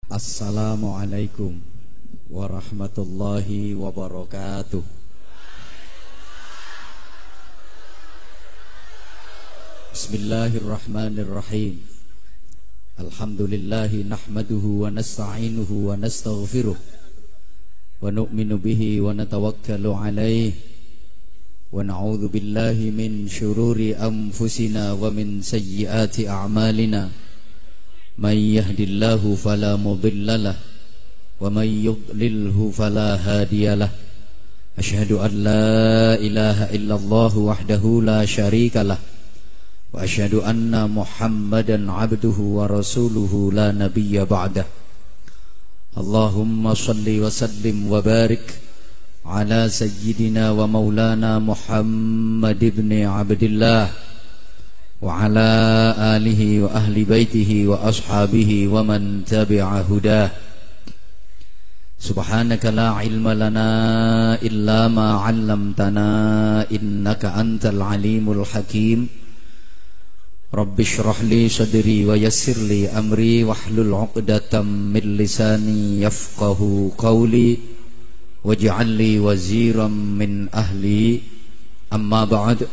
Assalamualaikum warahmatullahi wabarakatuh. Bismillahirrahmanirrahim. Alhamdulillahi nahmaduhu wa nasta'inuhu wa nastaghfiruh wa nu'minu bihi wa natawakkalu alayhi wa na'udzu billahi min syururi anfusina wa min sayyiati a'malina. Man yahdillahu fala mudilla lah wa man yudlilhu fala hadiyalah. Asyhadu an la ilaha illallah wahdahu la syarikalah wa asyhadu anna Muhammadan abduhu wa rasuluhu la nabiyya ba'dah. Allahumma salli wa sallim wa barik ala sayyidina wa maulana Muhammad ibn Abdillah wa ala alihi wa ahli baitihi wa ashabihi wa man tabi'a hudah. Subhanaka la ilma lana illa ma 'allamtana innaka antal alimul hakim. Rabbi shrah li sadri wa yassir li amri wahlul 'uqdatam min lisani yafqahu qawli waj'al li waziran min ahli. Amma ba'd.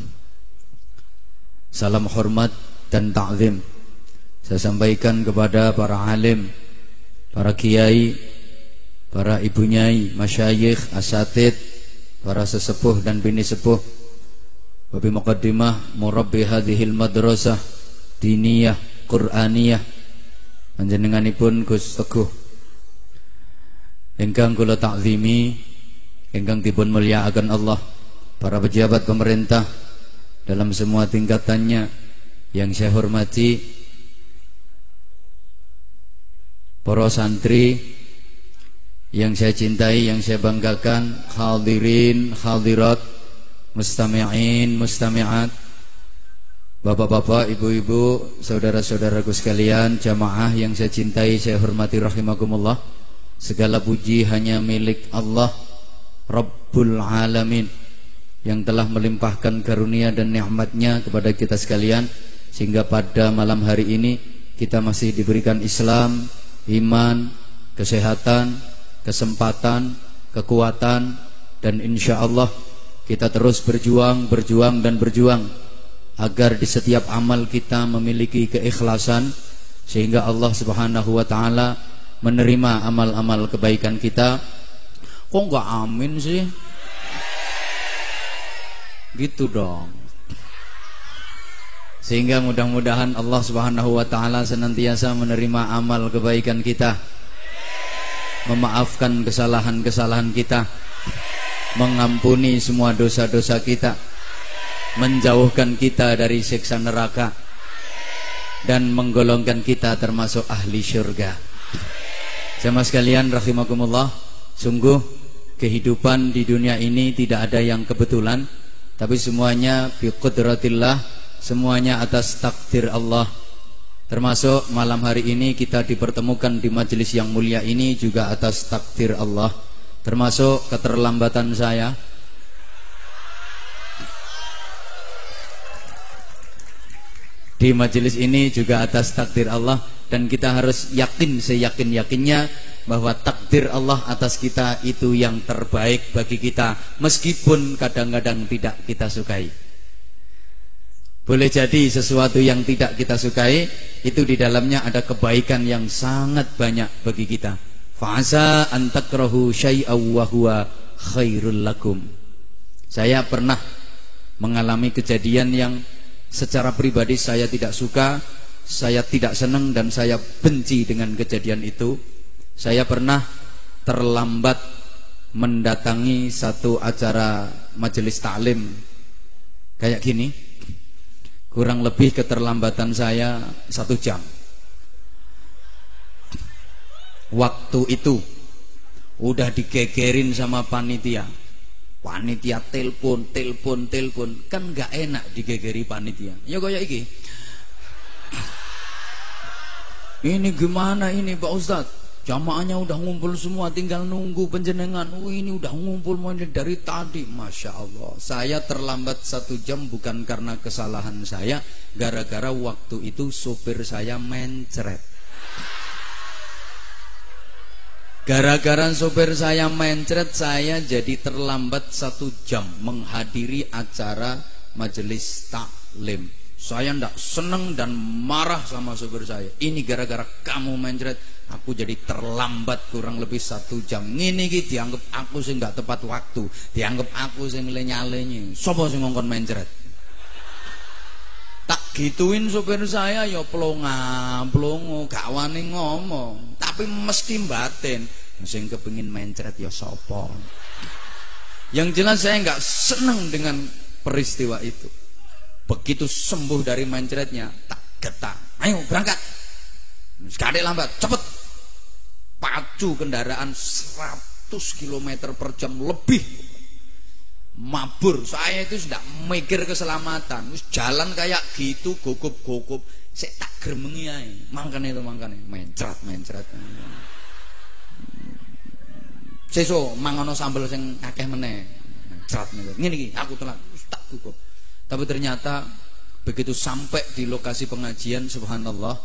Salam hormat dan ta'zim saya sampaikan kepada para alim, para kiai, para ibu nyai, masyayikh, asatid, para sesepuh dan bini sepuh, wabi muqaddimah murabbi hadhil madrasah diniyah Qur'aniyah panjenenganipun Gus Teguh ingkang kula ta'zimi, ingkang dipun mulyakaken Allah, para pejabat pemerintah dalam semua tingkatannya yang saya hormati, para santri yang saya cintai, yang saya banggakan, hadirin, hadirat, mustami'in, mustami'at, bapak-bapak, ibu-ibu, saudara-saudaraku sekalian, jamaah yang saya cintai, saya hormati rahimakumullah. Segala puji hanya milik Allah Rabbul Alamin yang telah melimpahkan karunia dan nikmatnya kepada kita sekalian, sehingga pada malam hari ini kita masih diberikan Islam, iman, kesehatan, kesempatan, kekuatan, dan insya Allah kita terus berjuang agar di setiap amal kita memiliki keikhlasan, sehingga Allah Subhanahu wa ta'ala menerima amal-amal kebaikan kita. Kok enggak amin sih? Gitu dong. Sehingga mudah-mudahan Allah Subhanahu wa ta'ala senantiasa menerima amal kebaikan kita, memaafkan kesalahan-kesalahan kita, mengampuni semua dosa-dosa kita, menjauhkan kita dari siksa neraka, dan menggolongkan kita termasuk ahli syurga. Jamaah sekalian rahimakumullah, sungguh kehidupan di dunia ini tidak ada yang kebetulan, tapi semuanya biqudratillah, semuanya atas takdir Allah. Termasuk malam hari ini kita dipertemukan di majelis yang mulia ini juga atas takdir Allah. Termasuk keterlambatan saya di majelis ini juga atas takdir Allah. Dan kita harus yakin seyakin-yakinnya bahwa takdir Allah atas kita itu yang terbaik bagi kita, meskipun kadang-kadang tidak kita sukai. Boleh jadi sesuatu yang tidak kita sukai itu di dalamnya ada kebaikan yang sangat banyak bagi kita. Fa'asa an takrahu syai'aw wa huwa khairul lakum. Saya pernah mengalami kejadian yang secara pribadi saya tidak suka, saya tidak senang, dan saya benci dengan kejadian itu. Saya pernah terlambat mendatangi satu acara majelis taklim kayak gini. Kurang lebih keterlambatan saya 1 jam. Waktu itu udah digegerin sama panitia. Panitia telepon, kan gak enak digegeri panitia. Ya kayak iki. Ini gimana ini Pak Ustadz? Jamaahnya udah ngumpul semua, tinggal nunggu penjenengan. Ini udah ngumpul dari tadi. Masya Allah. Saya terlambat 1 jam bukan karena kesalahan saya, gara-gara waktu itu sopir saya mencret. Gara-gara sopir saya mencret, saya jadi terlambat 1 jam menghadiri acara majelis taklim. Saya ndak seneng dan marah sama sopir saya. Ini gara-gara kamu mencret, aku jadi terlambat kurang lebih 1 jam. Ngene iki dianggap aku sing nggak tepat waktu, dianggap aku sing lenyalenyi. Sopo sing ngongkon mencret? Tak gituin sopir saya ya plongo, gak wani ngomong, tapi mesti batin sing kepengin mencret ya sapa. Yang jelas saya nggak senang dengan peristiwa itu. Begitu sembuh dari mencretnya, tak getar, ayo berangkat, sekali lambat, cepet, pacu kendaraan 100 km per jam lebih. Mabur, saya itu sudah mikir keselamatan, jalan kayak gitu, gugup, saya tak gremengi ae. Mangkane mencret. Sesuk mangono sambel sing akeh meneh. Mencret ngene iki, aku telat, tak gugup. Tapi ternyata begitu sampai di lokasi pengajian, subhanallah,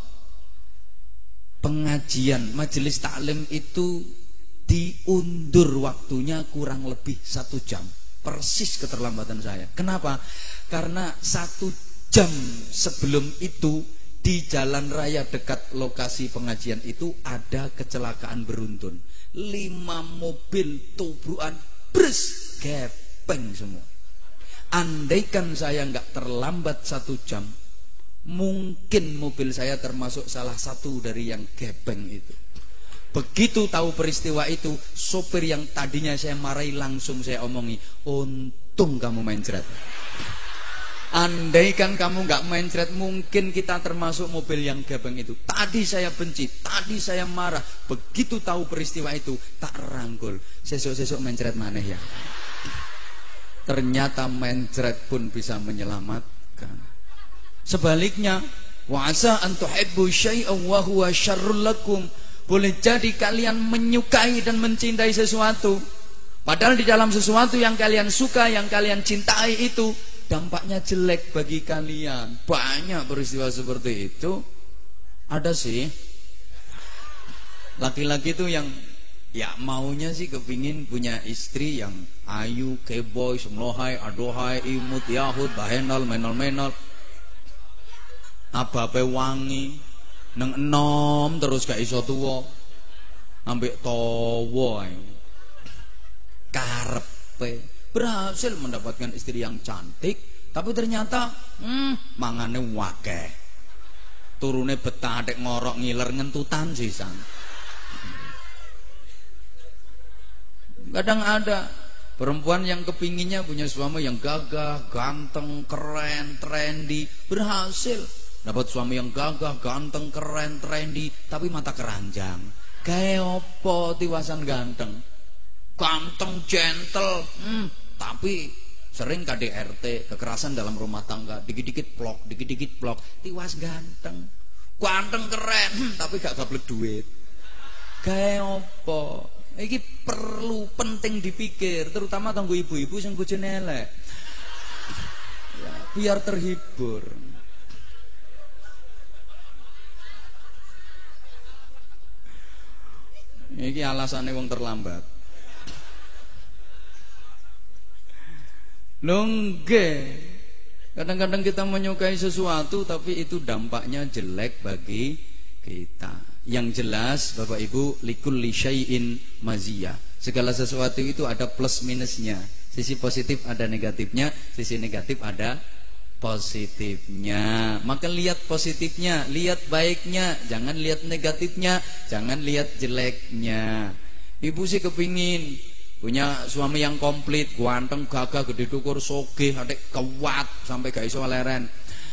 pengajian majelis taklim itu diundur waktunya kurang lebih 1 jam. Persis keterlambatan saya. Kenapa? Karena 1 jam sebelum itu di jalan raya dekat lokasi pengajian itu ada kecelakaan beruntun. 5 mobil tubrukan, bres, gepeng semua. Andaikan saya nggak terlambat 1 jam, mungkin mobil saya termasuk salah satu dari yang gepeng itu. Begitu tahu peristiwa itu, sopir yang tadinya saya marahi langsung saya omongi, untung kamu mencret. Andaikan kamu nggak mencret, mungkin kita termasuk mobil yang gepeng itu. Tadi saya benci, tadi saya marah. Begitu tahu peristiwa itu, tak rangkul. Sesuk-sesuk mencret maneh ya. Ternyata mencret pun bisa menyelamatkan. Sebaliknya, wa asa an tuhibbu syai'an wa huwa syarrul lakum. Boleh jadi kalian menyukai dan mencintai sesuatu, padahal di dalam sesuatu yang kalian suka, yang kalian cintai itu dampaknya jelek bagi kalian. Banyak peristiwa seperti itu. Ada sih laki-laki itu yang ya maunya sih kepingin punya istri yang ayu, keboy, semlohai, adohai, imut, yahud, bahenol, menol, abape wangi, neng enom terus gak iso tuwa, ambek tawa karepe. Berhasil mendapatkan istri yang cantik, tapi ternyata mangane wakeh, turune betah, adek ngorok ngiler ngentutan sisan. Kadang ada perempuan yang kepinginnya punya suami yang gagah, ganteng, keren, trendy. Berhasil dapat suami yang gagah, ganteng, keren, trendy, tapi mata keranjang. Kayak opo tiwasan ganteng, gentle, tapi sering KDRT, kekerasan dalam rumah tangga, dikit-dikit blok, tiwas ganteng, keren, tapi gak gablek duit. Kayak opo? Iki perlu penting dipikir, terutama kanggo ibu-ibu sing bojone elek. Ya, biar terhibur. Iki alasannya wong terlambat. Nggih. Kadang-kadang kita menyukai sesuatu tapi itu dampaknya jelek bagi kita. Yang jelas Bapak Ibu, likulli syai'in maziyah. Segala sesuatu itu ada plus minusnya. Sisi positif ada negatifnya, sisi negatif ada positifnya. Maka lihat positifnya, lihat baiknya, jangan lihat negatifnya, jangan lihat jeleknya. Ibu sih kepingin punya suami yang komplit, ganteng, gagah, gede dukur, sogeh, adek kuat sampai gak iso leren.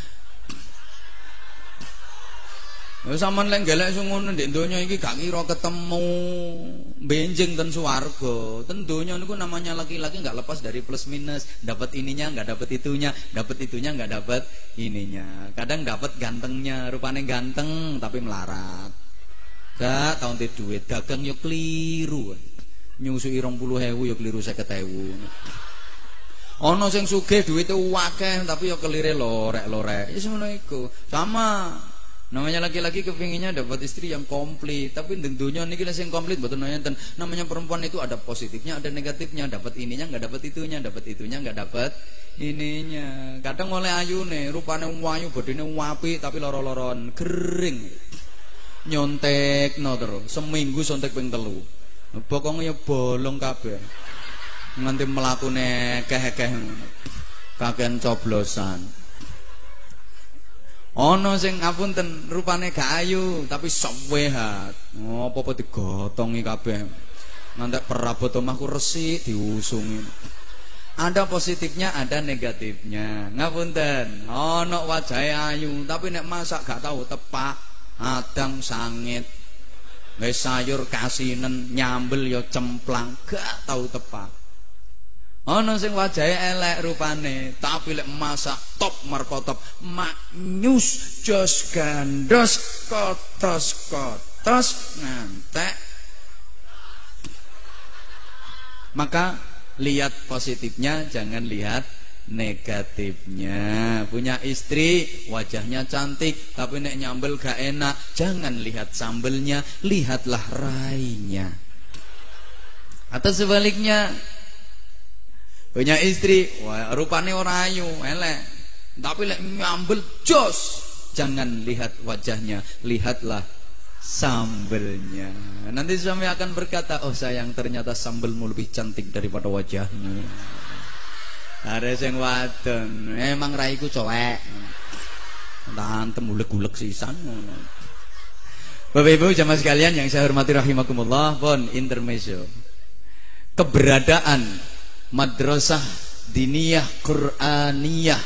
Sampeyan lek golek sing ngono ndek donya iki gak kira ketemu benjing ten swarga. Ten donya niku namanya laki-laki enggak lepas dari plus minus, dapat ininya enggak dapat itunya, dapat itunya enggak dapat ininya. Kadang dapat gantengnya, rupane ganteng tapi melarat. Gak tau ndek duit, dagang yo kliru. Nyusui 20.000 yo kliru 50.000. Ana sing sugih duwite akeh tapi yo kelire lorek-lorek. Ya semono iku. Sama Namanya laki-laki kepinginnya dapat istri yang komplit, tapi tentunya niki sing komplit betul nonton. Namanya perempuan itu ada positifnya, ada negatifnya. Dapat ininya nggak dapat itunya, dapat itunya nggak dapat ininya. Kadang oleh ayu nih, rupanya wayu, bodine wapi, tapi loro-loron kering. Nyontek no terus, seminggu sontek ping 3. Pokoknya bolong kabeh. Nganti mlakune keh-keh. Kakean coblosan. Ono sing ngapunten rupane gak ayu tapi sok wehat. Apa-apa digotongi kabeh. Ngantek perabot omahku resik diusungi. Ada positifnya, ada negatifnya. Ngapunten, ono wajahe ayu tapi nek masak gak tahu tepak, adang sangit. Wis sayur kasinen, nyambel ya cemplang, gak tahu tepak. Ana sing wajahe elek rupane, tapi lek masak top markotop, maknyus jos gandos kotos-kotos ngantek. Maka lihat positifnya, jangan lihat negatifnya. Punya istri wajahnya cantik, tapi nek nyambel gak enak, jangan lihat sambelnya, lihatlah rainya. Atau sebaliknya, punya istri, wah, rupane ora ayu, elek. Tapi lek nyambel jos, jangan lihat wajahnya, lihatlah sambelnya. Nanti suami akan berkata, "Oh sayang, ternyata sambelmu lebih cantik daripada wajahmu." Ada sing wadon, emang raiku cowek. Tantem ulek-ulek sisan. Bapak Ibu jamaah sekalian yang saya hormati rahimakumullah, pun intermezzo. Keberadaan Madrasah Diniyah Qur'aniyah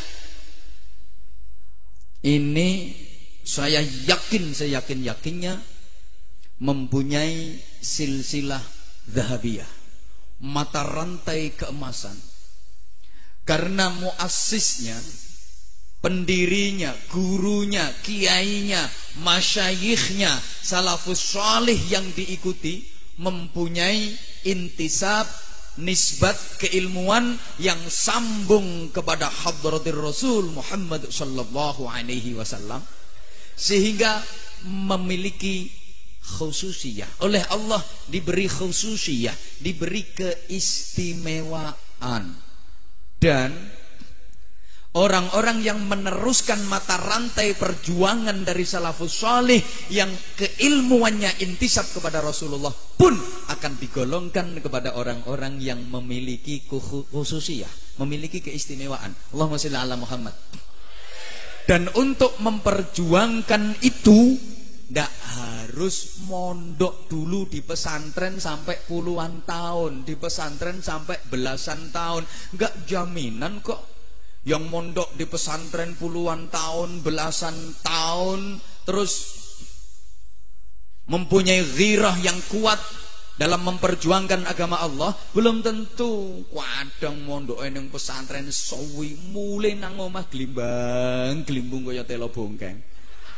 ini saya yakin, seyakin-yakinnya mempunyai silsilah zahabiyah, mata rantai keemasan. Karena muassisnya, pendirinya, gurunya, kiainya, masyayikhnya, salafus salih yang diikuti mempunyai intisab, nisbat keilmuan yang sambung kepada hadratir Rasul Muhammad sallallahu alaihi wasallam, sehingga memiliki khususiyah. Oleh Allah diberi khususiyah, diberi keistimewaan. Dan orang-orang yang meneruskan mata rantai perjuangan dari salafus salih yang keilmuannya intisab kepada Rasulullah pun akan digolongkan kepada orang-orang yang memiliki khususiyah, memiliki keistimewaan. Allahumma shalli ala Muhammad. Dan untuk memperjuangkan itu tidak harus mondok dulu di pesantren sampai puluhan tahun, di pesantren sampai belasan tahun. Enggak jaminan kok yang mondok di pesantren puluhan tahun, belasan tahun, terus mempunyai ghirah yang kuat dalam memperjuangkan agama Allah, belum tentu. Kadang mondok ning pesantren suwi, mulai nang omah glimbang-glimbung kaya telo bongkeng.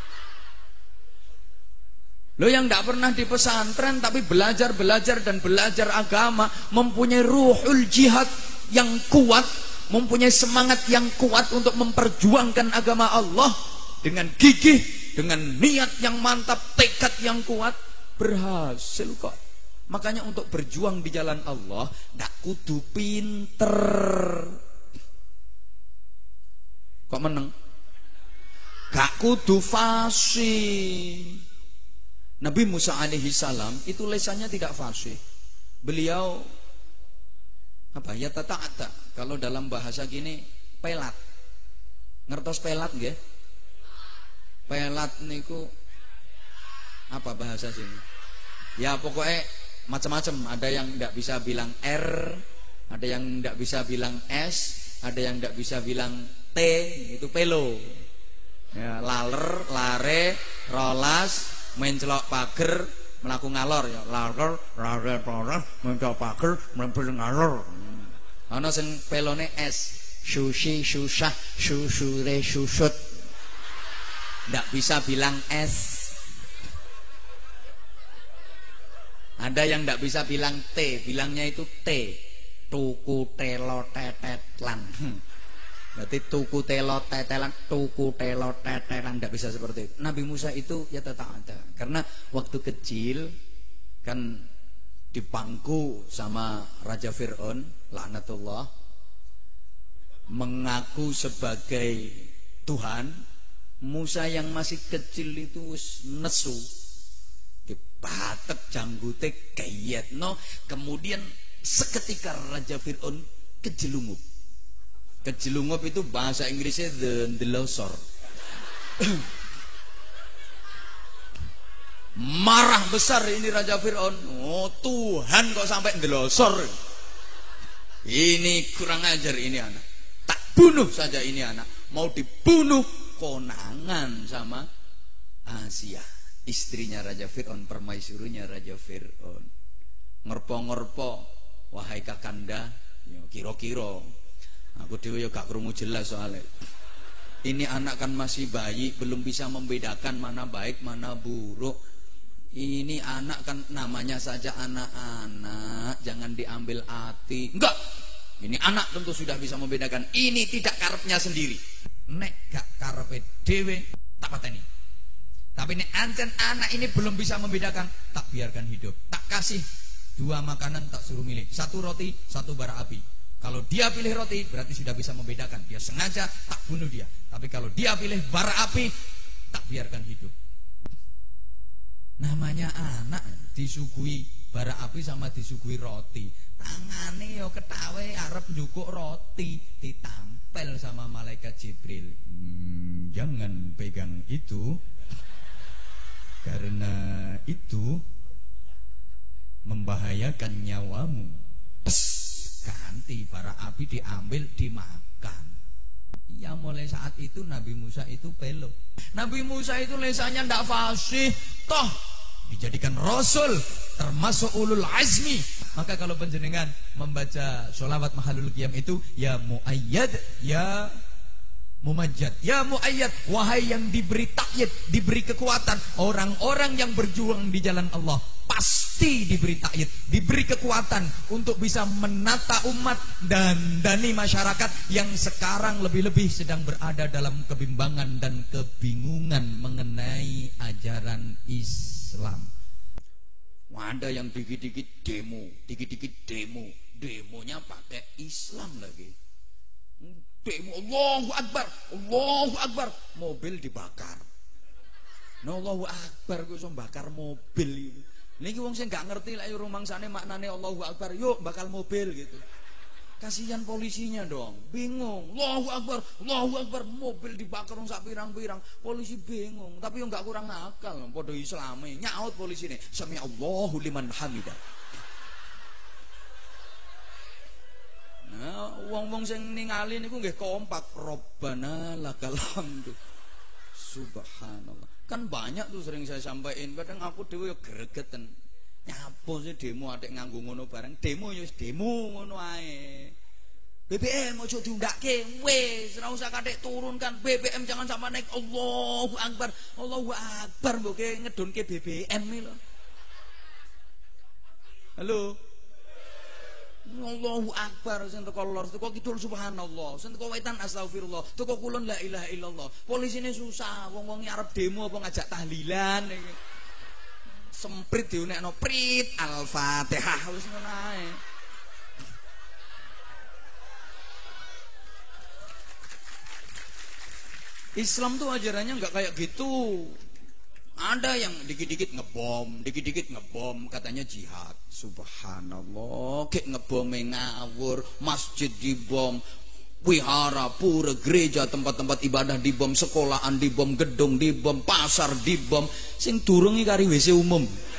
Lo yang tidak pernah di pesantren tapi belajar dan belajar agama, mempunyai ruhul jihad yang kuat, mempunyai semangat yang kuat untuk memperjuangkan agama Allah dengan gigih, dengan niat yang mantap, tekad yang kuat, berhasil kok. Makanya untuk berjuang di jalan Allah tidak kudu pinter. Kok meneng? Gak kudu fasih. Nabi Musa alaihi salam itu lesannya tidak fasih. Beliau apa ya, tata-ata. Kalau dalam bahasa gini, pelat. Ngertos pelat nggih? Pelat niku apa bahasa sini? Ya pokoknya macam-macam. Ada yang tidak bisa bilang R, ada yang tidak bisa bilang S, ada yang tidak bisa bilang T, itu pelo. Ya, laler, lare, rolas, main celok pager, melaku ngalor ya, laler, lare, rolas, main celok pager, melaku ngalor. Ana sing pelone S, sushi, susah, susure, susut. Ndak bisa bilang S. Ada yang ndak bisa bilang T, bilangnya itu T. Tuku, telo, tetet, lan. Berarti tuku telot tetelan, tuku telot tetelan, tidak bisa seperti itu. Nabi Musa itu ya tetap ada. Karena waktu kecil kan dipangku sama Raja Fir'aun, laknatullah, mengaku sebagai Tuhan. Musa yang masih kecil itu nesu, dibatek janggute kayetno. Kemudian seketika Raja Fir'aun kejelungup. Kejelungup itu bahasa Inggrisnya the losor. Marah besar ini Raja Fir'aun. Oh Tuhan kok sampai ndelosor. Ini kurang ajar ini anak. Tak bunuh saja ini anak. Mau dibunuh konangan sama Asia, istrinya Raja Fir'aun, permaisurunya Raja Fir'aun. Ngerpo-ngerpo, wahai kakanda, kira-kira aku dhewe ya gak krungu jelas soalnya. Ini anak kan masih bayi, belum bisa membedakan mana baik mana buruk. Ini anak kan namanya saja anak-anak, jangan diambil hati. Enggak, ini anak tentu sudah bisa membedakan. Ini tidak karepnya sendiri. Nek gak karepe dhewe tak pateni. Tapi nek ancen anak ini belum bisa membedakan, tak biarkan hidup. Tak kasih 2 makanan, tak suruh milih. 1 roti, 1 bara api. Kalau dia pilih roti, berarti sudah bisa membedakan. Dia sengaja, tak bunuh dia. Tapi kalau dia pilih bara api, tak biarkan hidup. Namanya anak disuguhi bara api sama disuguhi roti. Tangane yo ketawe arep njukuk roti, ditampel sama malaikat Jibril. Jangan pegang itu, karena itu membahayakan nyawamu. Pes, ganti bara api diambil dimakan. Ya mulai saat itu Nabi Musa itu pelo. Nabi Musa itu lesannya ndak fasih, toh dijadikan rasul, termasuk ulul azmi. Maka kalau penjenengan membaca sholawat mahalul qiyam itu, ya muayyad, ya mumajjad, ya muayyad, wahai yang diberi takyid, diberi kekuatan. Orang-orang yang berjuang di jalan Allah pasti diberi takyid, diberi kekuatan untuk bisa menata umat dan dani masyarakat yang sekarang lebih-lebih sedang berada dalam kebimbangan dan kebingungan mengenai ajaran Islam. Ada yang dikit-dikit demo, dikit-dikit demo, demonya pakai Islam lagi. Demo Allahu Akbar, mobil dibakar. Nah, Allahu Akbar kok iso bakar mobil iki. Niki wong sing gak ngerti lek rumangsane maknane Allahu Akbar, yuk bakal mobil gitu. Kasihan polisinya dong, bingung. Allahu Akbar, mobil dibakar sak pirang-pirang. Polisi bingung, tapi yo gak kurang akal. Padha Islame, nyaut polisine. Sami Allahu liman hamidah. Nah, wong-wong sing ningali niku nggih kompak. Robbana lakal hamdu. Subhanallah. Kan banyak tuh sering saya sampaikan. Kadang aku dhewe yo gregeten. Nyapo sih demo adek nganggo ngono bareng. Demo yo demo ngono ae. BBM ojo diundake, wis ora usah kathek turunkan BBM, jangan sampai naik. Allahu Akbar mbok ngedonke BBM iki lho. Halo. Allahu Akbar, sing teko lor, teko kidul subhanallah, sing teko wetan astagfirullah, teko kulon la ilaha illallah. Polisine susah, wong-wong arep demo apa ngajak tahlilan iki. Semprit diunekno prit Al-Fatihah wis ngono ae. Islam tuh ajarannya nggak kayak gitu. Ada yang dikit-dikit ngebom, katanya jihad. Subhanallah, kayak ngebom ngawur, masjid dibom, wihara, pura, gereja, tempat-tempat ibadah dibom, sekolahan dibom, gedung dibom, pasar dibom. Sing durung iki kari WC umum.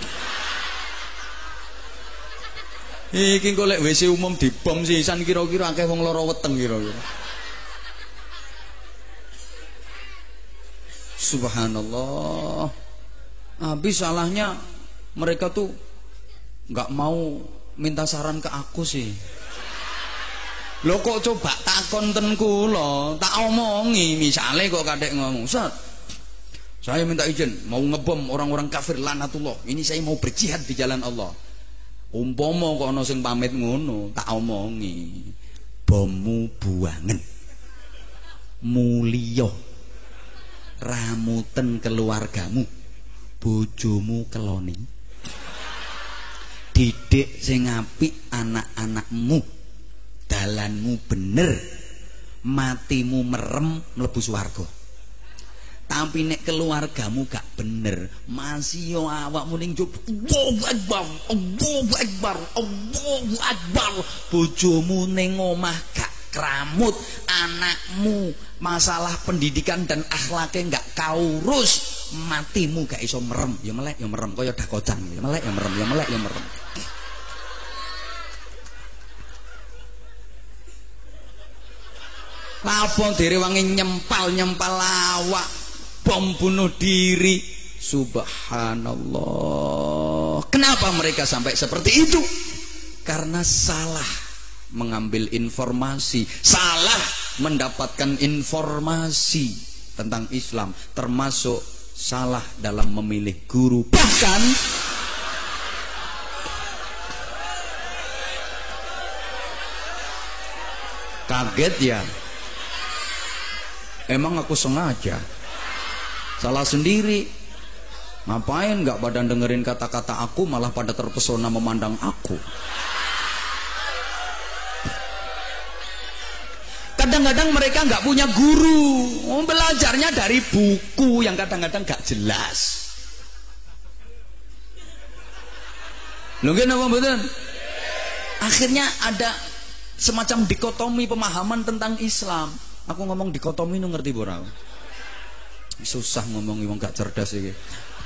Iki golek WC umum dibom sisan kira-kira akeh wong lara weteng kira-kira. Subhanallah. Habis salahnya mereka tuh nggak mau minta saran ke aku sih. Lho kok coba takon ten kula, tak omongi misale kok kadek ngomong, "Ustaz, saya minta izin mau ngebom orang-orang kafir lanatullah. Ini saya mau berjihad di jalan Allah." Umpama kok ana sing pamit ngono, tak omongi, bommu buangen. Mulya. Ramuten keluargamu, bojomu keloni. Didik sing apik anak-anakmu, dalanmu bener, matimu merem mlebu swarga. Tapi nek keluargamu gak bener, masih yo awakmu ning njaba Allahu Akbar, Allahu Akbar, Allahu Akbar. Bojomu ning omah gak kramut, anakmu masalah pendidikan dan akhlaknya gak kaurus, matimu gak iso merem, ya melek ya merem kaya dakocan, ya melek ya merem, ya melek ya merem. Lapon diri wangi nyempal awak, bom bunuh diri. Subhanallah. Kenapa mereka sampai seperti itu? Karena salah mengambil informasi, salah mendapatkan informasi tentang Islam, termasuk salah dalam memilih guru. Bahkan kaget ya, emang aku sengaja salah sendiri. Ngapain nggak pada dengerin kata-kata aku, malah pada terpesona memandang aku. Kadang-kadang mereka nggak punya guru, belajarnya dari buku yang kadang-kadang nggak jelas. Mungkin apa betul? Akhirnya ada semacam dikotomi pemahaman tentang Islam. Aku ngomong dikotomi nu ngerti ora? Susah ngomong wong gak cerdas iki.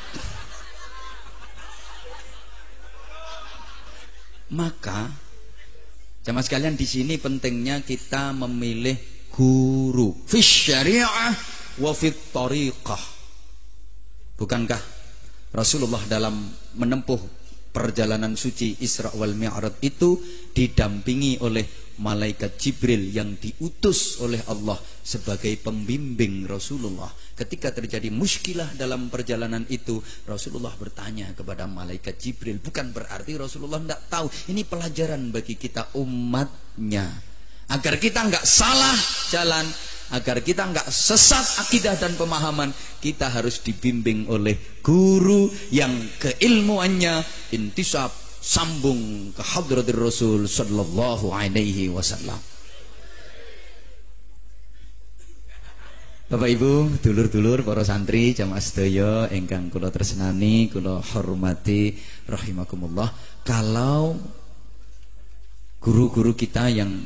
Maka jamaah sekalian, di sini pentingnya kita memilih guru fi syariah wa fi thariqah. Bukankah Rasulullah dalam menempuh perjalanan suci Isra wal Mi'raj itu didampingi oleh malaikat Jibril yang diutus oleh Allah sebagai pembimbing Rasulullah. Ketika terjadi muskilah dalam perjalanan itu, Rasulullah bertanya kepada malaikat Jibril. Bukan berarti Rasulullah tidak tahu. Ini pelajaran bagi kita umatnya, agar kita nggak salah jalan, agar kita nggak sesat akidah dan pemahaman. Kita harus dibimbing oleh guru yang keilmuannya intisab, sambung ke hadratir Rasul sallallahu alaihi wasallam. Bapak Ibu, dulur-dulur, para santri, jamaah sedaya ingkang kula tresnani, kula hormati rahimakumullah. Kalau guru-guru kita yang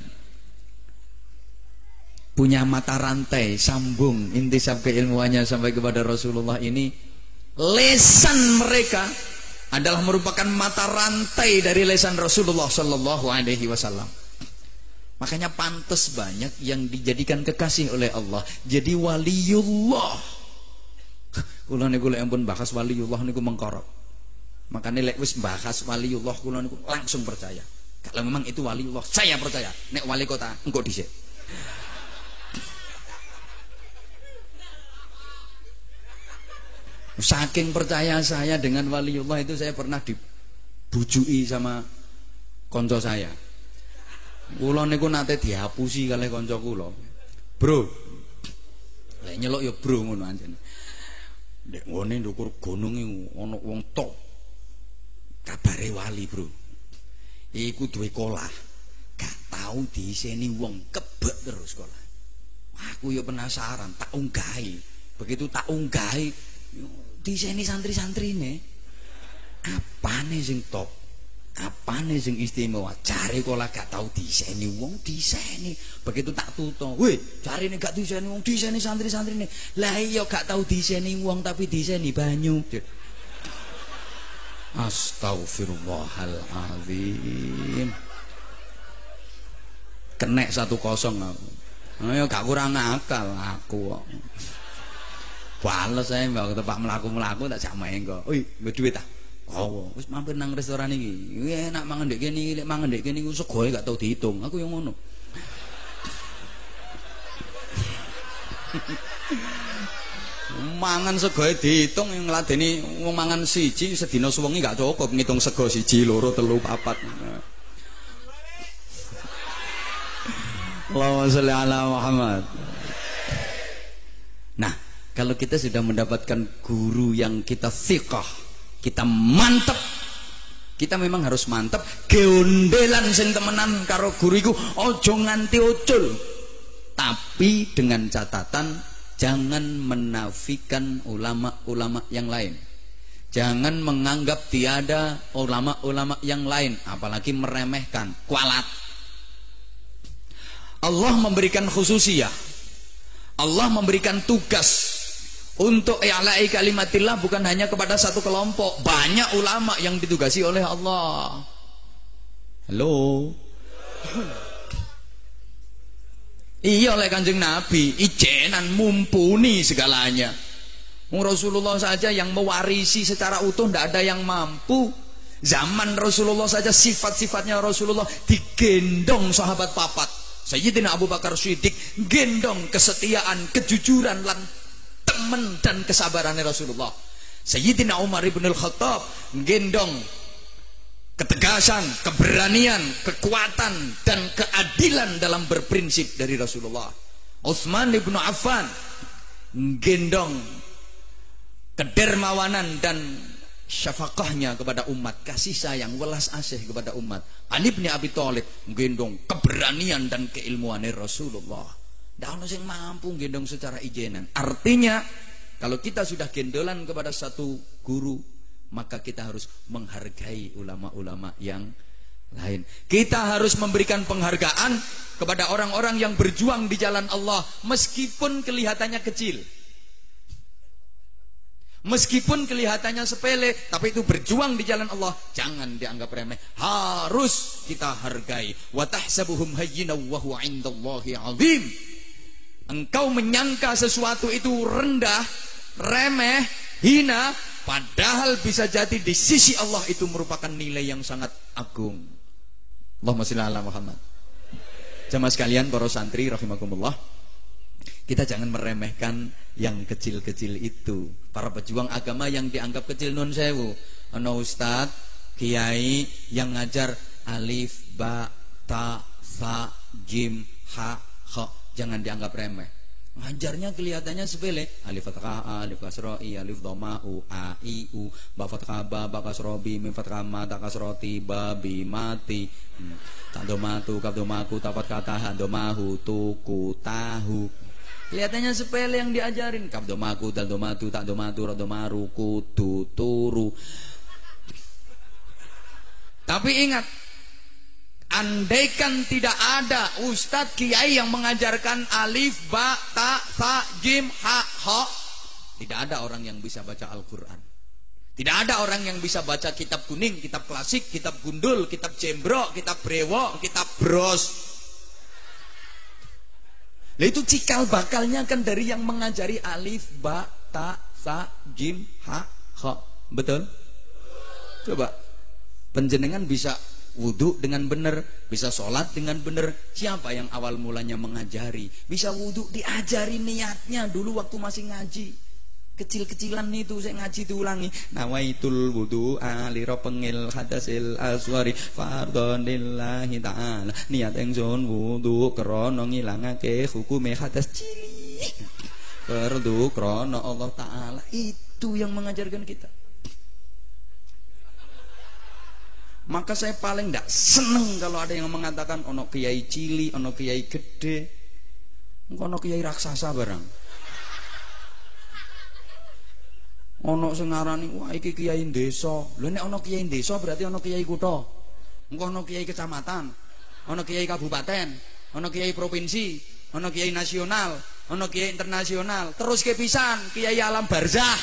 punya mata rantai sambung intisab keilmuannya sampai kepada Rasulullah ini, lesan mereka adalah merupakan mata rantai dari lesan Rasulullah sallallahu alaihi wasallam. Makanya pantas banyak yang dijadikan kekasih oleh Allah jadi waliullah. Kula niku lek ampun bahas waliullah niku mengkorok. Makanya lek wis bahas waliullah kula niku langsung percaya. Kalau memang itu waliullah, saya percaya. Nek wali kota engko dhisik. Saking percaya saya dengan waliullah itu, saya pernah dibujui sama konco saya. Kula niku nate dihapusi kalih kanca kula. Bro. Lek nyeluk ya bro ngono anjene. Nek ngene ndukur gunung iku ana wong tok. Kabare wali, Bro. Iku duwe kolah. Gak tau diiseni wong, kebek terus kolah. Aku ya penasaran, tak unggahi. Begitu tak unggahi, diiseni santri-santrine. Apane sing top? Apane sing istimewa? Jare kolah gak tau diseni wong, diseni. Begitu tak tuto, weh, jarine gak diseni wong, diseni santri-santrine. Lah iya gak tau diseni wong tapi diseni banyu. Astaghfirullahaladzim. Kenek 1-0 aku. Ayo gak kurang akal aku kok. Bales saya mbak tepak melaku-melaku tak jamain kok. Oi, mbak duit tak? Oh, wis mampir nang restoran iki. Enak mangan ndek kene iki, lek mangan ndek kene iku segoe gak tau dihitung. Aku yang ngono. Mangan segoe dihitung yang ngladeni wong mangan siji sedina suwengi gak cukup ngitung sego 1, 2, 3, 4. Allahumma sholli ala Muhammad. Kalau kita sudah mendapatkan guru yang kita thiqah, kita mantep, kita memang harus mantep, geondelan sing temenan karo guru iku ojo nganti ucul. Tapi dengan catatan jangan menafikan ulama-ulama yang lain. Jangan menganggap tiada ulama-ulama yang lain, apalagi meremehkan, kualat. Allah memberikan khususiyah, Allah memberikan tugas untuk i'la'i kalimatillah bukan hanya kepada satu kelompok. Banyak ulama yang ditugasi oleh Allah. Halo. Iya, oleh Kanjeng Nabi ijenan mumpuni segalanya. Rasulullah saja yang mewarisi secara utuh, tidak ada yang mampu. Zaman Rasulullah saja sifat-sifatnya Rasulullah digendong sahabat papat. Sayyidina Abu Bakar Siddiq gendong kesetiaan, kejujuran lan temen dan kesabaran Rasulullah. Sayyidina Umar ibn al-Khattab gendong ketegasan, keberanian, kekuatan dan keadilan dalam berprinsip dari Rasulullah. Utsman ibn Affan gendong kedermawanan dan syafaqahnya kepada umat, kasih sayang, welas asih kepada umat. Ali bin Abi Thalib gendong keberanian dan keilmuan Rasulullah. Tidak ada yang mampu gendong secara ijenan. Artinya kalau kita sudah gendolan kepada satu guru, maka kita harus menghargai ulama-ulama yang lain. Kita harus memberikan penghargaan kepada orang-orang yang berjuang di jalan Allah, meskipun kelihatannya kecil, meskipun kelihatannya sepele, tapi itu berjuang di jalan Allah, jangan dianggap remeh, harus kita hargai. Wa tahsabuhum hayyinan wa huwa 'indallahi 'azim. Engkau menyangka sesuatu itu rendah, remeh, hina, padahal bisa jadi di sisi Allah itu merupakan nilai yang sangat agung. Allahumma shalli ala Muhammad. Jamaah sekalian, para santri rahimakumullah, kita jangan meremehkan yang kecil-kecil itu. Para pejuang agama yang dianggap kecil, nun sewu, ana ustad, kiai yang ngajar alif, ba, ta, sa, jim, ha, kha, jangan dianggap remeh. Ngajarnya kelihatannya sepele. Alif fathah a, alif kasra i, alif dhamma u, a i u, ba fathah ba, ba kasra bi, mim fathah ma, ta kasra ti, ba bi mati. Tak domatu, kaf domaku, tapat kata domahu, tuku tahu. Kelihatannya sepele yang diajarin. Kaf domaku, dal domatu, tak domatu, ra domaru, kudu turu. Tapi ingat, andaikan tidak ada ustadz kiai yang mengajarkan alif, ba, ta, sa, jim, ha, ha, tidak ada orang yang bisa baca Al-Quran. Tidak ada orang yang bisa baca kitab kuning, kitab klasik, kitab gundul, kitab jembrok, kitab brewok, kitab bros. Nah, itu cikal bakalnya kan dari yang mengajari alif, ba, ta, sa, jim, ha, ha. Betul? Coba penjenengan bisa wudhu dengan benar, bisa sholat dengan benar. Siapa yang awal mulanya mengajari? Bisa wudhu diajari niatnya dulu waktu masih ngaji. Kecil-kecilan itu saya ngaji diulangi. Nawaitul wudhu alira pengil hadasil aswari fardhonillahi ta'ala. Niat ingsun wudhu krana ngilangake hukume hadas cilik. Fardhu krana Allah Ta'ala. Itu yang mengajarkan kita. Maka saya paling tidak seneng kalau ada yang mengatakan ono kiai cili, ono kiai gede, ono kiai raksasa barang. Ono sing ngarani wah iki kiai desa. Lho nek ono kiai desa berarti ono kiai kutha. Engko ono kiai kecamatan, ono kiai kabupaten, ono kiai provinsi, ono kiai nasional, ono kiai internasional. Terus ke pisan kiai alam barzah.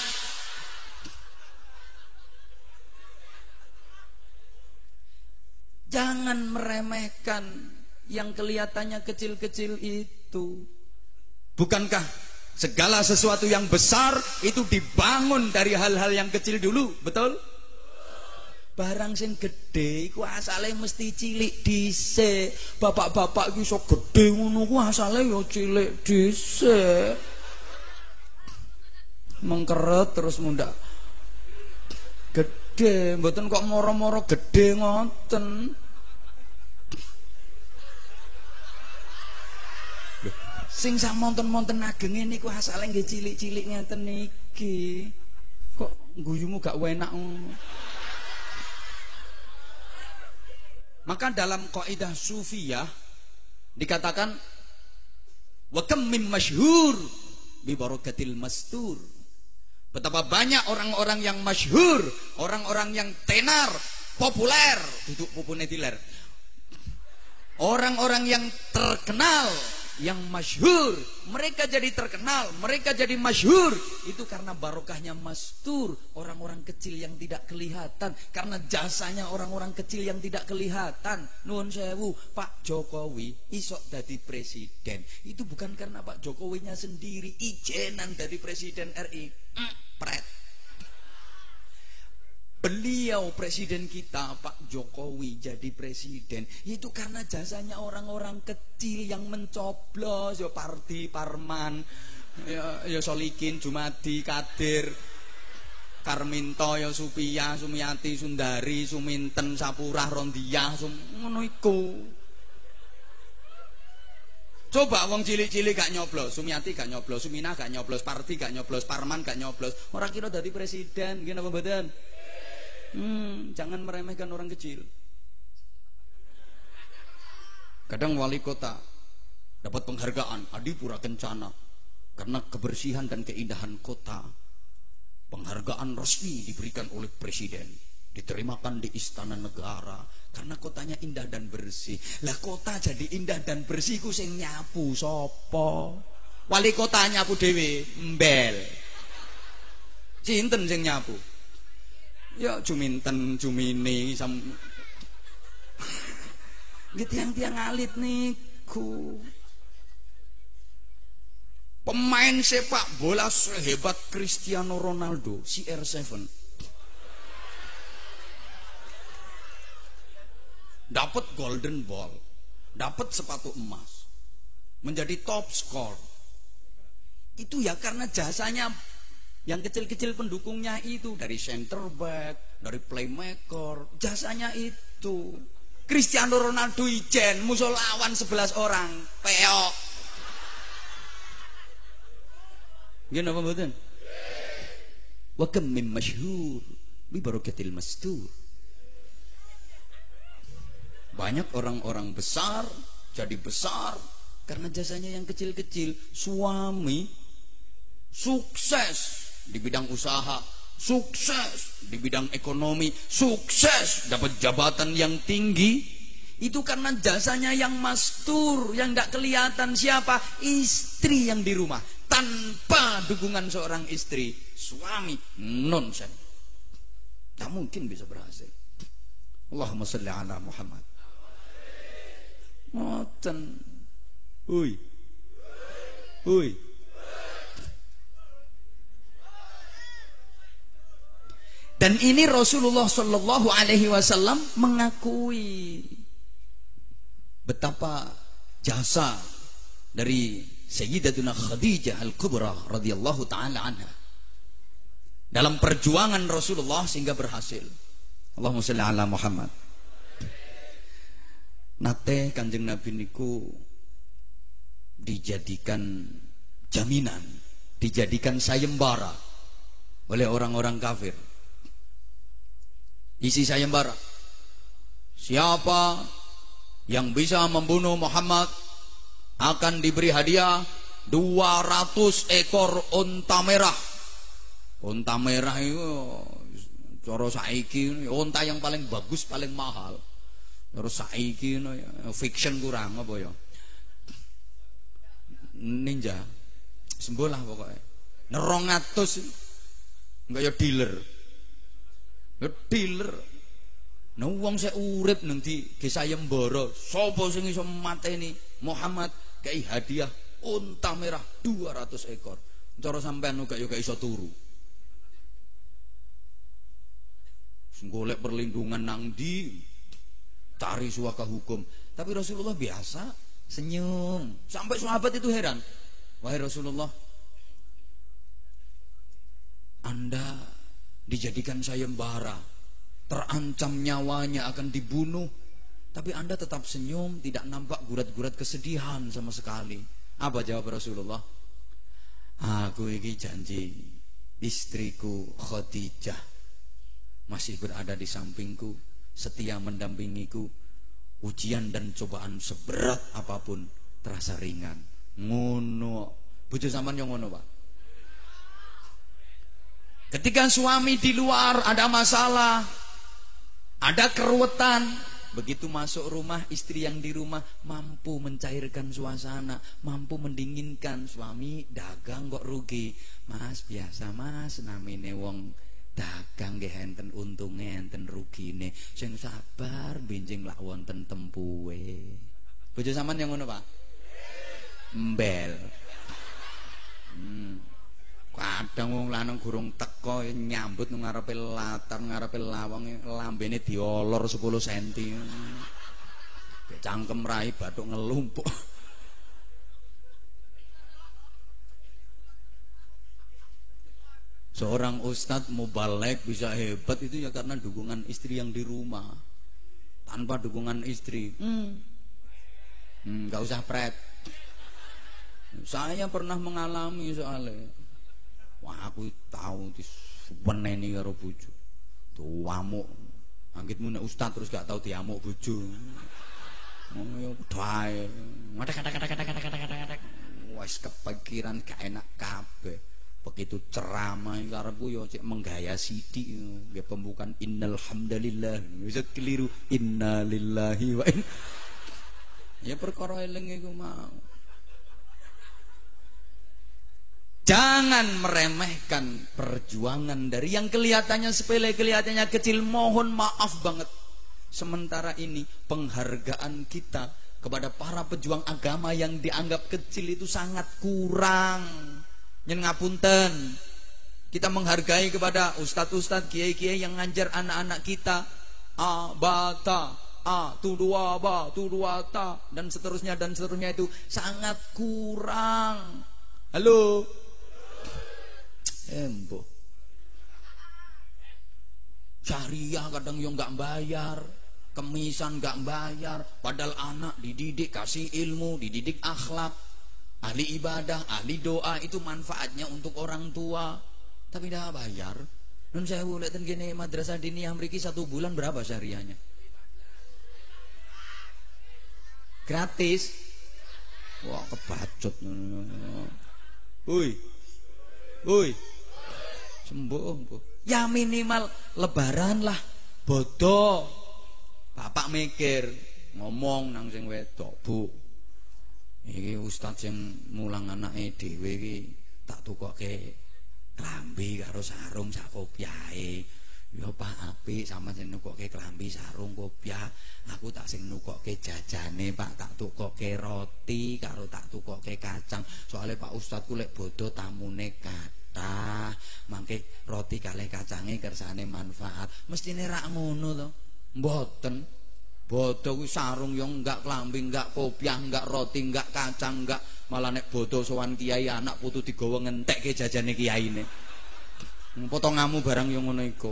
Jangan meremehkan yang kelihatannya kecil-kecil itu. Bukankah segala sesuatu yang besar itu dibangun dari hal-hal yang kecil dulu, betul? Barang sing gede iku asale mesti cilik dhisik. Bapak-bapak iki iso gede ngono ku asale ya cilik dhisik. Mengkeret terus mundak. Gede, mboten kok moro-moro gede ngoten. Sing sak monten-monten ageng niku asale nggih cilik-cilik ngeten niki. Kok guyumu gak enak ngono. Maka dalam kaidah sufiyah dikatakan wa kam min masyhur bi barakatil mastur. Betapa banyak orang-orang yang masyhur, orang-orang yang tenar, populer, duduk pupune diler. Orang-orang yang terkenal, yang masyhur, mereka jadi terkenal, mereka jadi masyhur, itu karena barokahnya mastur, orang-orang kecil yang tidak kelihatan, karena jasanya orang-orang kecil yang tidak kelihatan. Nuwun sewu, Pak Jokowi isok dadi presiden, itu bukan karena Pak Jokowinya sendiri, ijenan dari presiden RI. Pret. Beliau presiden kita Pak Jokowi jadi presiden itu karena jasanya orang-orang kecil yang mencoblos, ya Parti, Parman, ya Solikin, Jumadi, Kadir, Karminto, ya Supia, Sumiati, Sundari, Suminten, Sapurah, Rondiah, ngono iku. Coba wong cilik-cilik gak nyoblos, Sumiati gak nyoblos, Suminah gak nyoblos, Parti gak nyoblos, Parman gak nyoblos, ora kira dadi presiden, nggih napa mboten? Jangan meremehkan orang kecil. Kadang wali kota dapat penghargaan Adipura Kencana karena kebersihan dan keindahan kota. Penghargaan resmi diberikan oleh presiden, diterimakan di Istana Negara karena kotanya indah dan bersih. Lah kota jadi indah dan bersih ku sing nyapu sapa? Wali kota nyapu dhewe, mbel. Sinten sing nyapu? Ya Juminten, Jumini tiang-tiang alit niku. Pemain sepak bola sehebat Cristiano Ronaldo, CR7, dapat golden ball, dapat sepatu emas, menjadi top skor. Itu ya karena jasanya yang kecil-kecil pendukungnya itu, dari center back, dari playmaker, jasanya itu. Cristiano Ronaldo ijen musuh lawan 11 orang, peok. Nggih napa mboten? Wa kam min masyhur bi barakatil mastur. Banyak orang-orang besar jadi besar karena jasanya yang kecil-kecil. Suami sukses di bidang usaha, sukses di bidang ekonomi, sukses dapat jabatan yang tinggi, itu karena jasanya yang mastur, yang tidak kelihatan. Siapa? Istri yang di rumah. Tanpa dukungan seorang istri, suami nonsen, tak mungkin bisa berhasil. Allahumma sholli ala Muhammad. Ngoten. Hui. Hui. Dan ini Rasulullah Shallallahu Alaihi Wasallam mengakui betapa jasa dari Sayyidatuna Khadijah Al-Kubra radhiyallahu taala anha dalam perjuangan Rasulullah sehingga berhasil. Allahumma sholli ala Muhammad. Nate Kanjeng Nabi niku dijadikan jaminan, dijadikan sayembara oleh orang-orang kafir. Isi sayembara, siapa yang bisa membunuh Muhammad akan diberi hadiah 200 ekor unta merah. Unta merah itu cara saiki unta yang paling bagus, paling mahal. Cara saiki fiction kurang apa ya? Ninja. Sembolah pokoknya. 200 enggak ya dealer. Dealer. Nah wong sik urip nang di sayembara, sapa sing iso mateni Muhammad kei hadiah unta merah 200 ekor. Cara sampean uga yo gak iso turu. Golek perlindungan nang ndi? Cari suaka hukum. Tapi Rasulullah biasa senyum. Sampai sahabat itu heran. Wahai Rasulullah, Anda dijadikan sayembara, terancam nyawanya akan dibunuh, tapi Anda tetap senyum, tidak nampak gurat-gurat kesedihan sama sekali. Apa jawab Rasulullah? Aku iki janji istriku Khadijah masih berada di sampingku, setia mendampingiku. Ujian dan cobaan seberat apapun terasa ringan. Ngono. Bojo sampean yo ngono, Pak. Ketika suami di luar ada masalah, ada keruwetan, begitu masuk rumah, istri yang di rumah mampu mencairkan suasana, mampu mendinginkan. Suami dagang kok rugi. Mas, biasa mas, namine wong dagang nggih enten untunge enten rugine. Sing sabar benjing lak wonten tempuhe. Bojo sampean yang ngono, Pak? Embel. Kadang wong lanang gurung teko nyambut nang ngarepe latar, ngarepe lawang, lambene diolor 10 cm. Cangkem rai bathuk ngelumpuk. Seorang ustadz mubalek bisa hebat itu ya karena dukungan istri yang di rumah. Tanpa dukungan istri, nggak usah pret. Saya pernah mengalami soalnya. Wah, aku tahu diweneni karo bojo. Tuamuk. Anggitmu nek ustaz terus gak tahu diamuk bojo. Oh ya dae. Wis kepikiran gak enak kabeh. Begitu ceramah karepku ya cek menggaya sithik nggih pembukaan innal hamdalillah. Wis keliru innalillahi wa inna. Ya perkara eling iku mau. Jangan meremehkan perjuangan dari yang kelihatannya sepele, kelihatannya kecil. Mohon maaf banget. Sementara ini penghargaan kita kepada para pejuang agama yang dianggap kecil itu sangat kurang. Nyen ngapunten. Kita menghargai kepada ustadz-ustadz, kiai-kiai yang ngajar anak-anak kita. Bata, tudua ba, tudua ta, dan seterusnya itu sangat kurang. Halo. Embo syariah kadang yang nggak bayar, kemisan nggak bayar, padahal anak dididik kasih ilmu, dididik akhlak, ahli ibadah, ahli doa, itu manfaatnya untuk orang tua, tapi dah bayar. Nun saya lihat gini madrasah diniyah mriki 1 bulan berapa syariahnya? Gratis. Wah kebacut. Woi. Sembuh. Ya minimal lebaran lah. Bodoh. Bapak mikir ngomong nang sing wedok, Bu. Iki ustaz sing mulang anake dhewe iki tak tukokke klambi karo sarung sak kopiahe. Ya Pak apik sampean sing nukokke klambi sarung kopiah. Aku tak sing nukokke jajane Pak, tak tukokke roti karo tak tukokke kacang. Soale Pak Ustadku lek bodo tamune kathah, mangke roti kalih kacange kersane manfaat. Mestine rak ngono to. Mboten. Bodo kuwi sarung yo enggak, klambi enggak, kopiah enggak, roti enggak, kacang enggak. Malah nek bodo sowan kiai anak putu digawa ngentekke jajane kiyaine. Potonganmu barang yo ngono iku.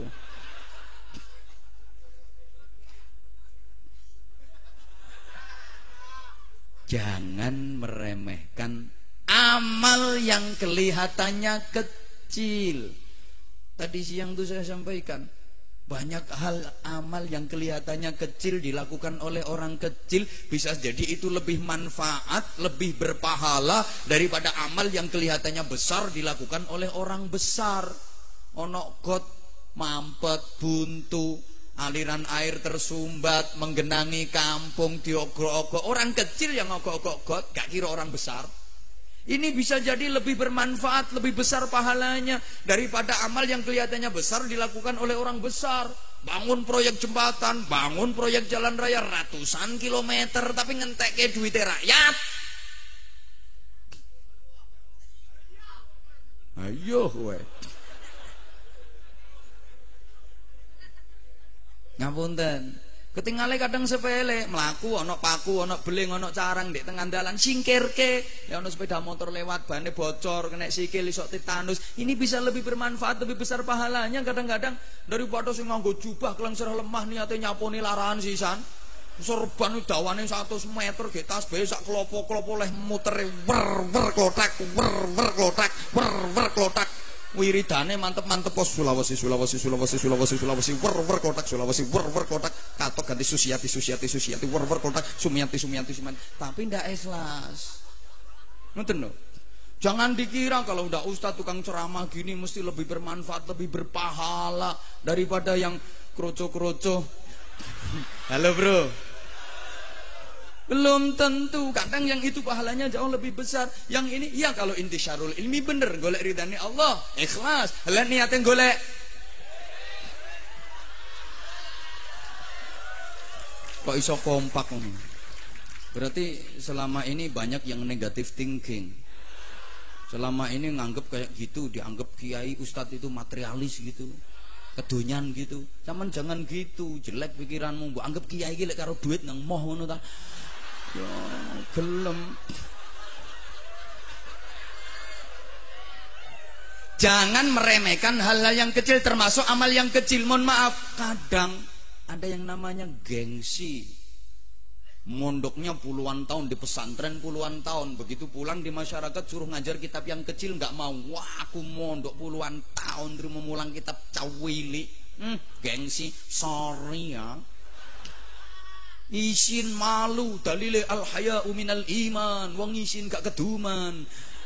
Jangan meremehkan amal yang kelihatannya kecil. Tadi siang tuh saya sampaikan, banyak hal amal yang kelihatannya kecil dilakukan oleh orang kecil, bisa jadi itu lebih manfaat, lebih berpahala daripada amal yang kelihatannya besar dilakukan oleh orang besar. Ono got mampet buntu, aliran air tersumbat menggenangi kampung, diogok-ogok. Orang kecil yang ogok-ogok got, gak kira orang besar. Ini bisa jadi lebih bermanfaat, lebih besar pahalanya daripada amal yang kelihatannya besar dilakukan oleh orang besar. Bangun proyek jembatan, bangun proyek jalan raya ratusan kilometer, tapi ngentekke duite rakyat. Ayo we. Ngapunten. Ketinggalan kadang sepele, melaku, ono paku, ono beling, ono carang di tengah dalan, singkirke, ya ono sepeda motor lewat, bannya bocor, kena sikil, isok tetanus. Ini bisa lebih bermanfaat, lebih besar pahalanya kadang-kadang daripada sing nganggo jubah kelengser lemah niate nyaponi larahan sisan. Sorban dawane 100 meter ge tasbih sak klopo-klopo leh muter wer klotak wer klotak. Wiridane mantep-mantep pos Sulawesi wer klotak Sulawesi wer klotak katok ganti Susiati wer klotak Sumiati tapi ndak ikhlas. Ngoten lho. Jangan dikira kalau udah ustaz tukang ceramah gini mesti lebih bermanfaat, lebih berpahala daripada yang kroco-kroco. Halo bro. Belum tentu. Kadang yang itu pahalanya jauh lebih besar. Yang ini ya kalau intisyarul ilmi bener golek ridhani Allah, ikhlas. Lah niatnya golek kok iso kompak ngono. Berarti selama ini banyak yang negative thinking. Selama ini nganggep kayak gitu, dianggap kiai ustadz itu materialis gitu, kedonyan gitu. Cuman jangan gitu, jelek pikiranmu. Mbok anggap kiai iki lek karo duit nang moh ngono ta. Ya gelem. Jangan meremehkan hal-hal yang kecil termasuk amal yang kecil. Mohon maaf, kadang ada yang namanya gengsi. Mondoknya puluhan tahun di pesantren puluhan tahun, begitu pulang di masyarakat suruh ngajar kitab yang kecil nggak mau. Wah aku mondok puluhan tahun terus mulang kitab cawili. Gengsi, sorry ya. Isin malu dalile al haya'u minal iman. Wong isin gak keduman.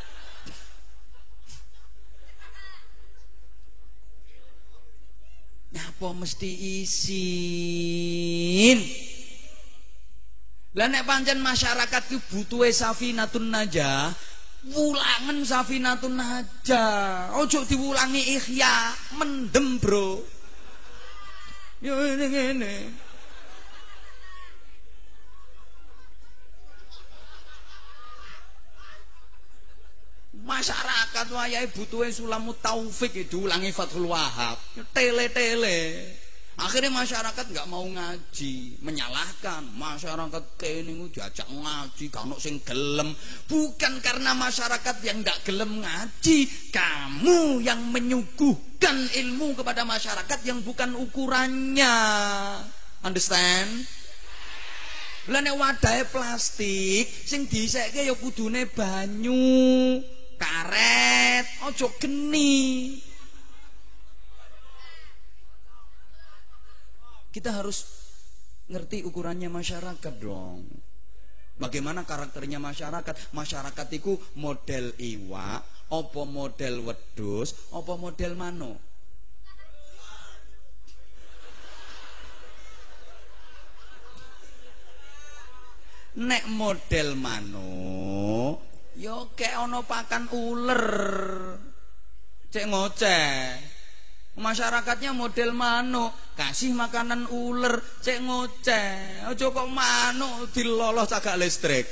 Nyapa mesti isin? Lah nek pancen masyarakat ku butuhe safinatun najah, wulangen safinatun najah. Ojo diwulangi ihya, mendem, Bro. Yo ngene. Masyarakat wayahe butuhe sulamut taufik diulangi Fathul Wahab. Tele-tele. Akhirnya masyarakat nggak mau ngaji, menyalahkan masyarakat kene ku diajak ngaji, gak ono sing gelem. Bukan karena masyarakat yang nggak gelem ngaji, kamu yang menyuguhkan ilmu kepada masyarakat yang bukan ukurannya. Understand? Lah nek wadahe plastik, sing diisekke ya kudune banyu, karet, aja geni. Kita harus ngerti ukurannya masyarakat dong. Bagaimana karakternya masyarakat? Masyarakat itu model iwak, apa model wedhus, apa model mano? Nek model mano, yo kayak ono pakan uler. Cek ngoceh. Masyarakatnya model manuk, kasih makanan uler, cek ngoceh. Aja kok manuk dilolos agak listrik.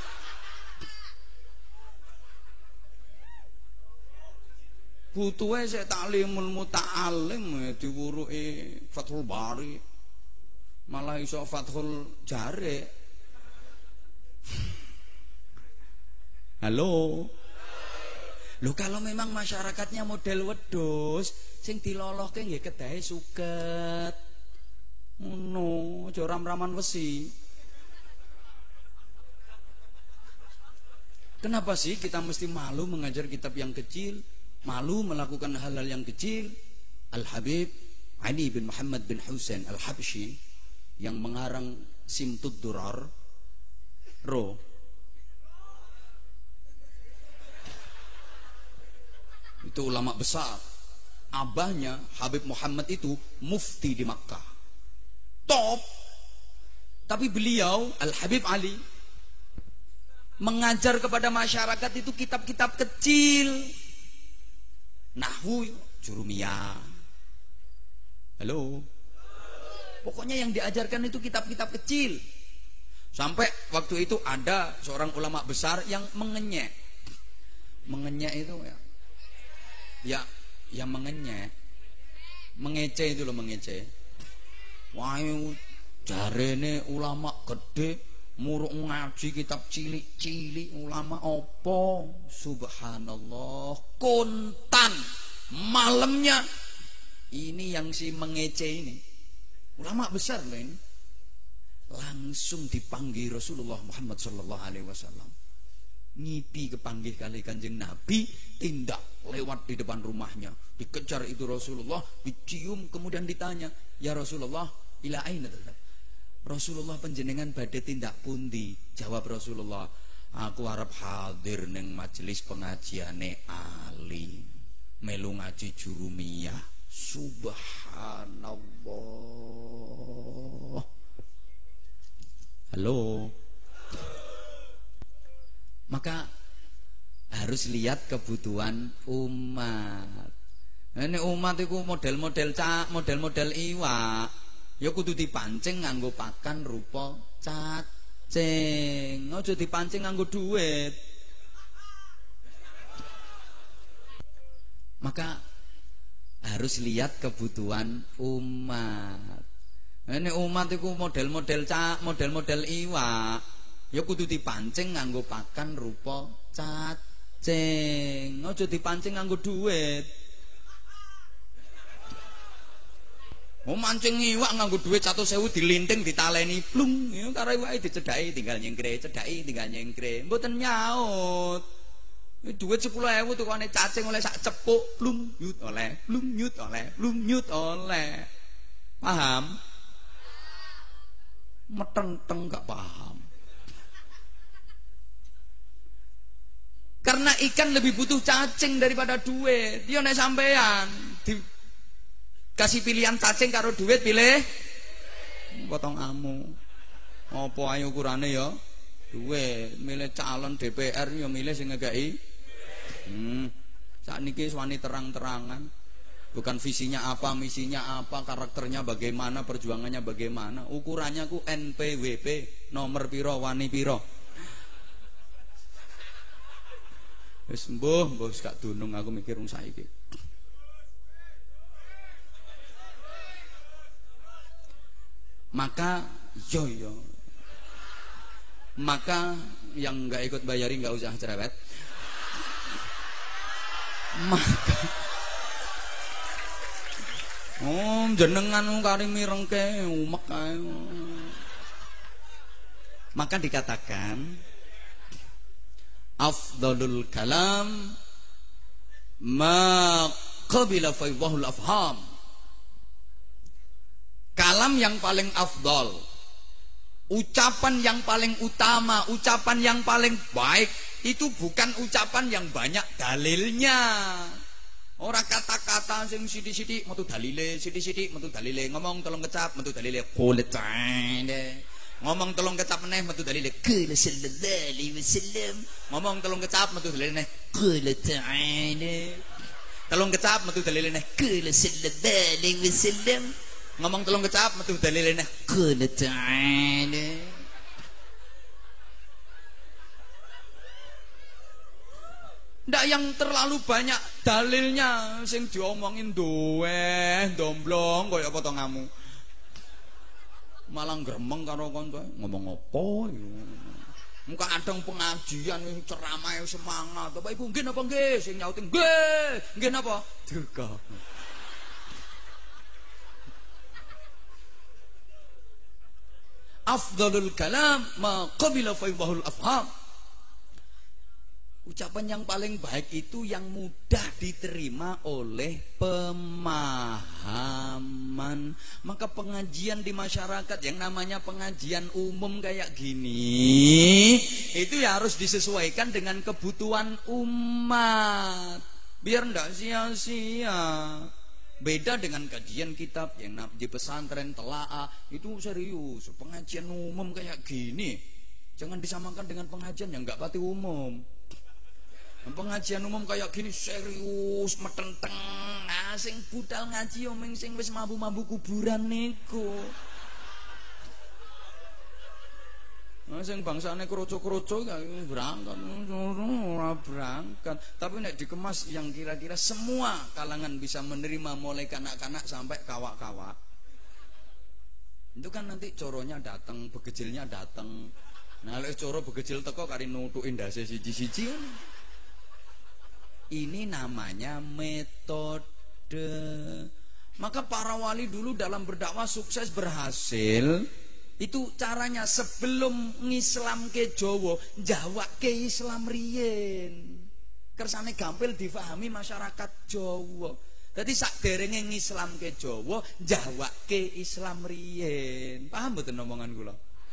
Butuhe sik taklimul muta'alim diwuruki Fathul Bari. Malah iso Fathul Jare. Halo. Loh kalau memang masyarakatnya model wedhus, sing dilolohke nggih kedahe suket. Ngono, aja ram-raman wesi. Kenapa sih kita mesti malu mengajar kitab yang kecil, malu melakukan hal-hal yang kecil? Al-Habib Ali bin Muhammad bin Husain Al-Habsyi yang mengarang Simtud Durar itu ulama besar. Abahnya Habib Muhammad itu mufti di Makkah, top. Tapi beliau Al-Habib Ali mengajar kepada masyarakat itu kitab-kitab kecil, nahwu, jurumiyah. Halo. Pokoknya yang diajarkan itu kitab-kitab kecil. Sampai waktu itu ada seorang ulama besar yang mengenyek. Mengenyek itu ya mengenyek, mengece itu loh, mengece. Wah, jarene ulama gede muruk ngaji kitab cilik-cilik, ulama opo? Subhanallah, kontan malamnya. Ini yang si mengece ini ulama besar loh ini. langsung dipanggil Rasulullah Muhammad sallallahu alaihi wasallam. Ngipi kepanggih kali Kanjeng Nabi, tindak lewat di depan rumahnya. Dikejar itu Rasulullah, dicium kemudian ditanya, "Ya Rasulullah, ila aina tadhhab?" Rasulullah panjenengan badhe tindak pundi? Jawab Rasulullah, "Aku arep hadir ning majelis pengajiane Ali. Melu ngaji jurumiyah." Subhanallah. Halo. Maka harus lihat kebutuhan umat. Ini umat itu model-model model-model iwak. Ya kudu dipancing nganggo pakan rupa cacing. Aja dipancing nganggo duit. Maka harus lihat kebutuhan umat. Ini umat itu model-model model-model iwak. Ya kudu dipancing nganggo pakan rupa cacing. Aja dipancing nganggo duit. Mancing iwak nganggo duit 100.000 dilinting ditaleni plung. Ya karo iwake dicedhaki tinggal nyengkre, cedhaki tinggal nyengkre. Mboten nyaut. Duit 10.000 tukane cacing oleh sak cepuk plung nyut oleh, plung nyut oleh, plung nyut oleh. Paham? Metenteng gak paham. Karena ikan lebih butuh cacing daripada duit. Dia nek sampean dikasih pilihan cacing karo duit, pilih potong amu. Apa ae ukurane ya? Duit. Milih calon DPR ya milih sing ngekeki. Sakniki wani terang-terangan. Bukan visinya apa, misinya apa, karakternya bagaimana, perjuangannya bagaimana. Ukurannya ku NPWP, nomor piro, wani piro. Wis mbuh gak dunung aku mikir wong saiki. Maka yo. Maka yang enggak ikut bayari enggak usah cerewet. Maka jenengan kari mirengke umek kae. Maka dikatakan afdalul kalam ma qabila faydahul afham. Kalam yang paling afdal, ucapan yang paling utama, ucapan yang paling baik itu bukan ucapan yang banyak dalilnya. Ora kata-kata sing sithik-sithik metu dalile, sithik-sithik metu dalile, ngomong tolong kecap metu dalile kuletane. Ngomong tolong kecap meneh metu dalile qul sallallahu alaihi wasallam. Ngomong tolong kecap metu dalile kuletane. Tolong kecap metu dalile qul sallallahu alaihi wasallam. Ngomong tolong kecap metu dalile kuletane. Ndak yang terlalu banyak dalilnya sing diomongin doeh, domblong kaya potongamu. Malah gremeng karo kanca, ngomong apa iki? Muka adang pengajian ceramah semangat. Bapak Ibu nggih napa nggih? Sing nyauti nggih. Nggih napa? Duka. Afdalul kalam ma qabila faydahul afham. Ucapan yang paling baik itu yang mudah diterima oleh pemahaman. Maka pengajian di masyarakat yang namanya pengajian umum kayak gini, itu ya harus disesuaikan dengan kebutuhan umat. Biar enggak sia-sia. Beda dengan kajian kitab yang di pesantren telaah, itu serius. Pengajian umum kayak gini, jangan disamakan dengan pengajian yang enggak pati umum. Pengajian umum kayak gini serius, metenteng. Nah, sing budal ngaji omeng sing wis mambu-mambu kuburan niku. Nah, sing bangsane kroco-kroco gak berangkat, ora berangkat. Tapi nek dikemas yang kira-kira semua kalangan bisa menerima, mulai kanak-kanak sampai kawak-kawak. Itu kan nanti coronya datang, begejilnya datang. Nah, lek coro begejil teko kari nutuki ndase siji-siji. Ini namanya metode. Maka para wali dulu dalam berdakwah sukses berhasil Itu caranya sebelum ngislam ke Jawa, Jawa ke Islam riyen. Kersane gampil difahami masyarakat Jawa. Jadi sakderenge ngislam ke Jawa, Jawa ke Islam riyen. Paham mboten omongan kula?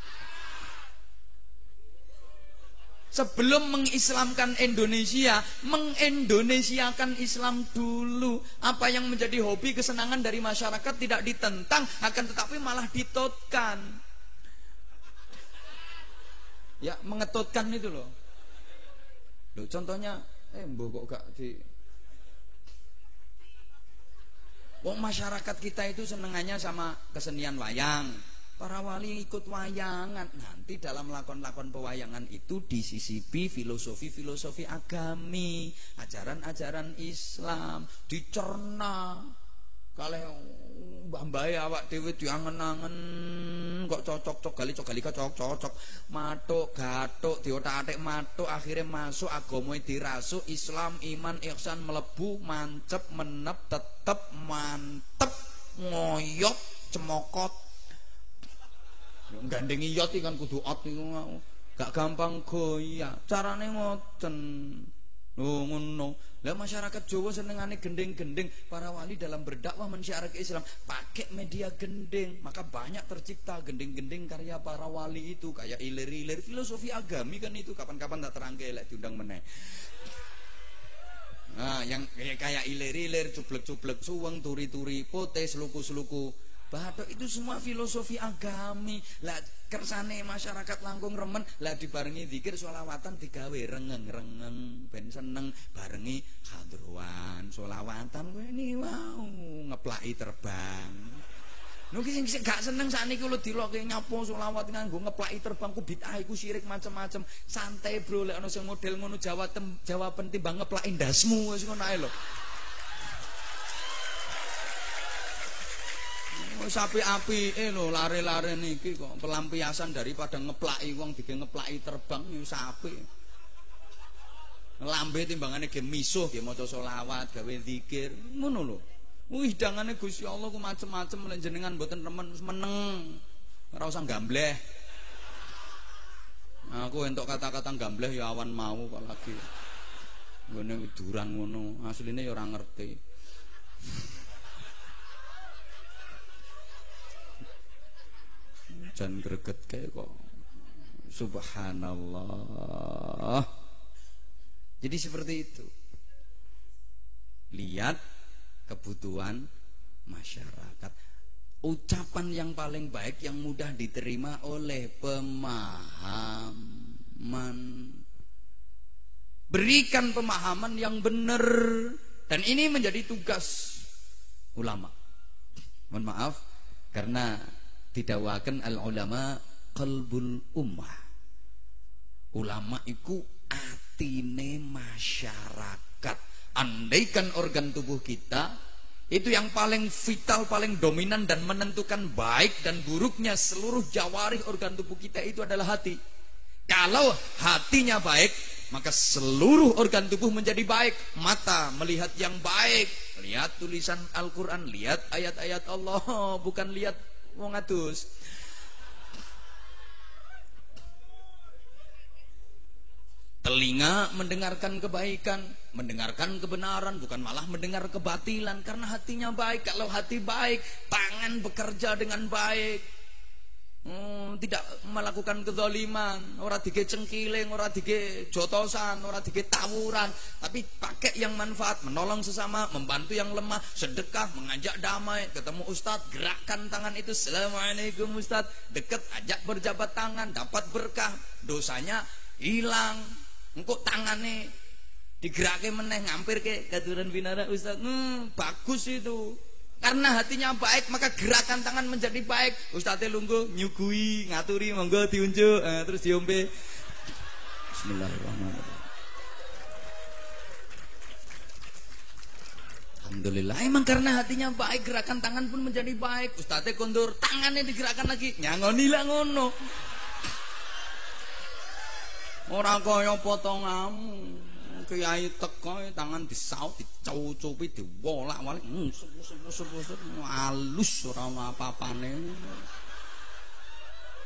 Sebelum mengislamkan Indonesia, mengindonesiakan Islam dulu. Apa yang menjadi hobi kesenangan dari masyarakat tidak ditentang, akan tetapi malah ditotkan. Ya, mengetotkan itu loh. Loh, contohnya, mbok kok gak di... Wong masyarakat kita itu senengannya sama kesenian wayang. Para wali ikut wayangan. Nanti dalam lakon-lakon pewayangan itu disisipi filosofi-filosofi agami, ajaran-ajaran Islam, dicerna. Kalih mbah-mbahe awak dhewe diangen-angen kok cocok-cocok gali kok cocok-cocok matuk gatuk diotak-atik matuk akhirnya masuk agama dirasuk Islam iman ihsan melebu mancep menep tetep mantep ngoyot cemokot. Gandengi yot kan kudu ot niku gak gampang goyah. Carane ngoten. Oh ngono. Lah masyarakat Jawa senengane gending-gending. Para wali dalam berdakwah mensyiarkan Islam pakai media gending. Maka banyak tercipta gending-gending karya para wali itu kayak ilir-ilir filosofi agami kan itu kapan-kapan tak terangke lek diundang meneh. Nah, yang kayak ilir-ilir, cublek-cublek suweng, turi-turi, pote, seluku-seluku bathuk itu semua filosofi agami. Lah kersane masyarakat langkung remen, lah dibarengi zikir sholawatan digawe rengeng-rengeng ben seneng barengi hadrowan sholawatan kowe ni wow ngeplaki terbang. Nuki sing gak seneng sakniki lho diloke nyapo sholawat nganggo ngeplaki terbang ku bid'ah iku syirik macam-macam. Santai bro, lek ana sing model ngono jawaban timbang ngeplaki ndasmu wis ngono ae lho. Sapi-api lho lare-lare niki kok pelampiasan daripada ngeplaki wong dige ngeplaki terbang yo sapi. Lambe timbangane ge misuh ge maca selawat gawe zikir ngono lho. Hidangane Gusti Allah ku macem-macem lek jenengan mboten remen meneng. Ora usah gambleh. Aku entuk kata-kata gambleh ya awan mau kok lagi. Ngene durang ngono, asline ya ora ngerti. Jan greget kayak kok subhanallah. Jadi seperti itu. Lihat kebutuhan masyarakat. Ucapan yang paling baik yang mudah diterima oleh pemahaman. Berikan pemahaman yang benar. Dan ini menjadi tugas ulama. Mohon maaf karena didakwakan al-ulama qalbul ummah. Ulama iku atine masyarakat. Andaikan organ tubuh kita itu yang paling vital, paling dominan dan menentukan baik dan buruknya seluruh jawarih organ tubuh kita itu adalah hati. Kalau hatinya baik, maka seluruh organ tubuh menjadi baik. Mata melihat yang baik, lihat tulisan Al-Quran, lihat ayat-ayat Allah, bukan lihat wong adus. Telinga mendengarkan kebaikan, mendengarkan kebenaran, bukan malah mendengar kebatilan karena hatinya baik. Kalau hati baik, tangan bekerja dengan baik. Tidak melakukan kezaliman, ora dige cengkiling, ora dige jotosan, ora dige tawuran, tapi pakai yang manfaat, menolong sesama, membantu yang lemah, sedekah, mengajak damai, ketemu ustadz, gerakkan tangan itu, assalamualaikum ustadz, deket, ajak berjabat tangan, dapat berkah, dosanya hilang, engkau tangannya digerakkan meneh, ngampir ke katuran binara ustadz, bagus itu. Karena hatinya baik, maka gerakan tangan menjadi baik. Ustadznya lungguh, nyugui, ngaturi, monggo diunjuk, terus diombe. Bismillahirrahmanirrahim. Alhamdulillah. Emang karena hatinya baik, gerakan tangan pun menjadi baik. Ustadznya kondur, tangannya digerakkan lagi. Nyangoni lah ngono. Orang kaya potongamu. Kiai teko tangan disaut, dicau-cupi, diwolak-walik, halus ora ana apa-apane.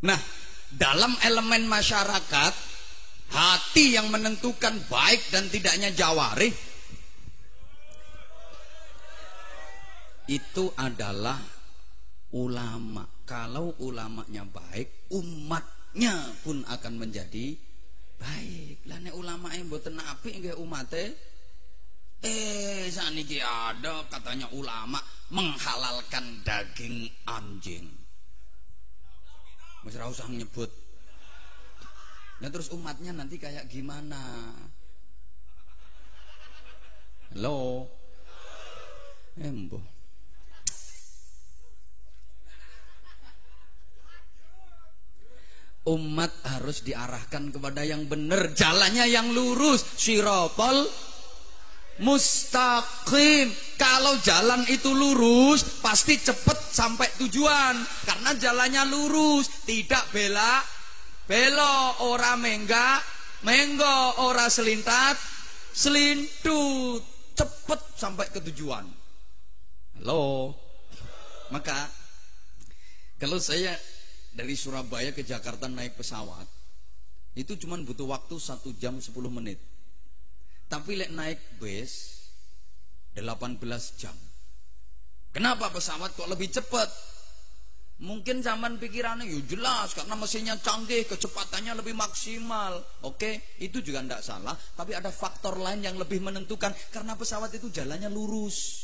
Nah, dalam elemen masyarakat, hati yang menentukan baik dan tidaknya jawarih itu adalah ulama. Kalau ulamanya baik, umatnya pun akan menjadi baik. Lah nek ulamae mboten apik nggih umate. Saniki ada katanya ulama menghalalkan daging anjing. Wis ora usah nyebut. Nah terus umatnya nanti kayak gimana? Halo. Embo. Umat harus diarahkan kepada yang benar, jalannya yang lurus, sirotol mustaqim. Kalau jalan itu lurus, pasti cepat sampai tujuan, karena jalannya lurus, tidak belok, ora menggo, ora selintut, cepat sampai ke tujuan. Halo. Maka kalau saya dari Surabaya ke Jakarta naik pesawat, itu cuma butuh waktu 1 jam 10 menit. Tapi lek naik bus 18 jam. Kenapa pesawat kok lebih cepat? Mungkin zaman pikirannya ya jelas, karena mesinnya canggih, kecepatannya lebih maksimal. Oke, itu juga tidak salah. Tapi ada faktor lain yang lebih menentukan, karena pesawat itu jalannya lurus.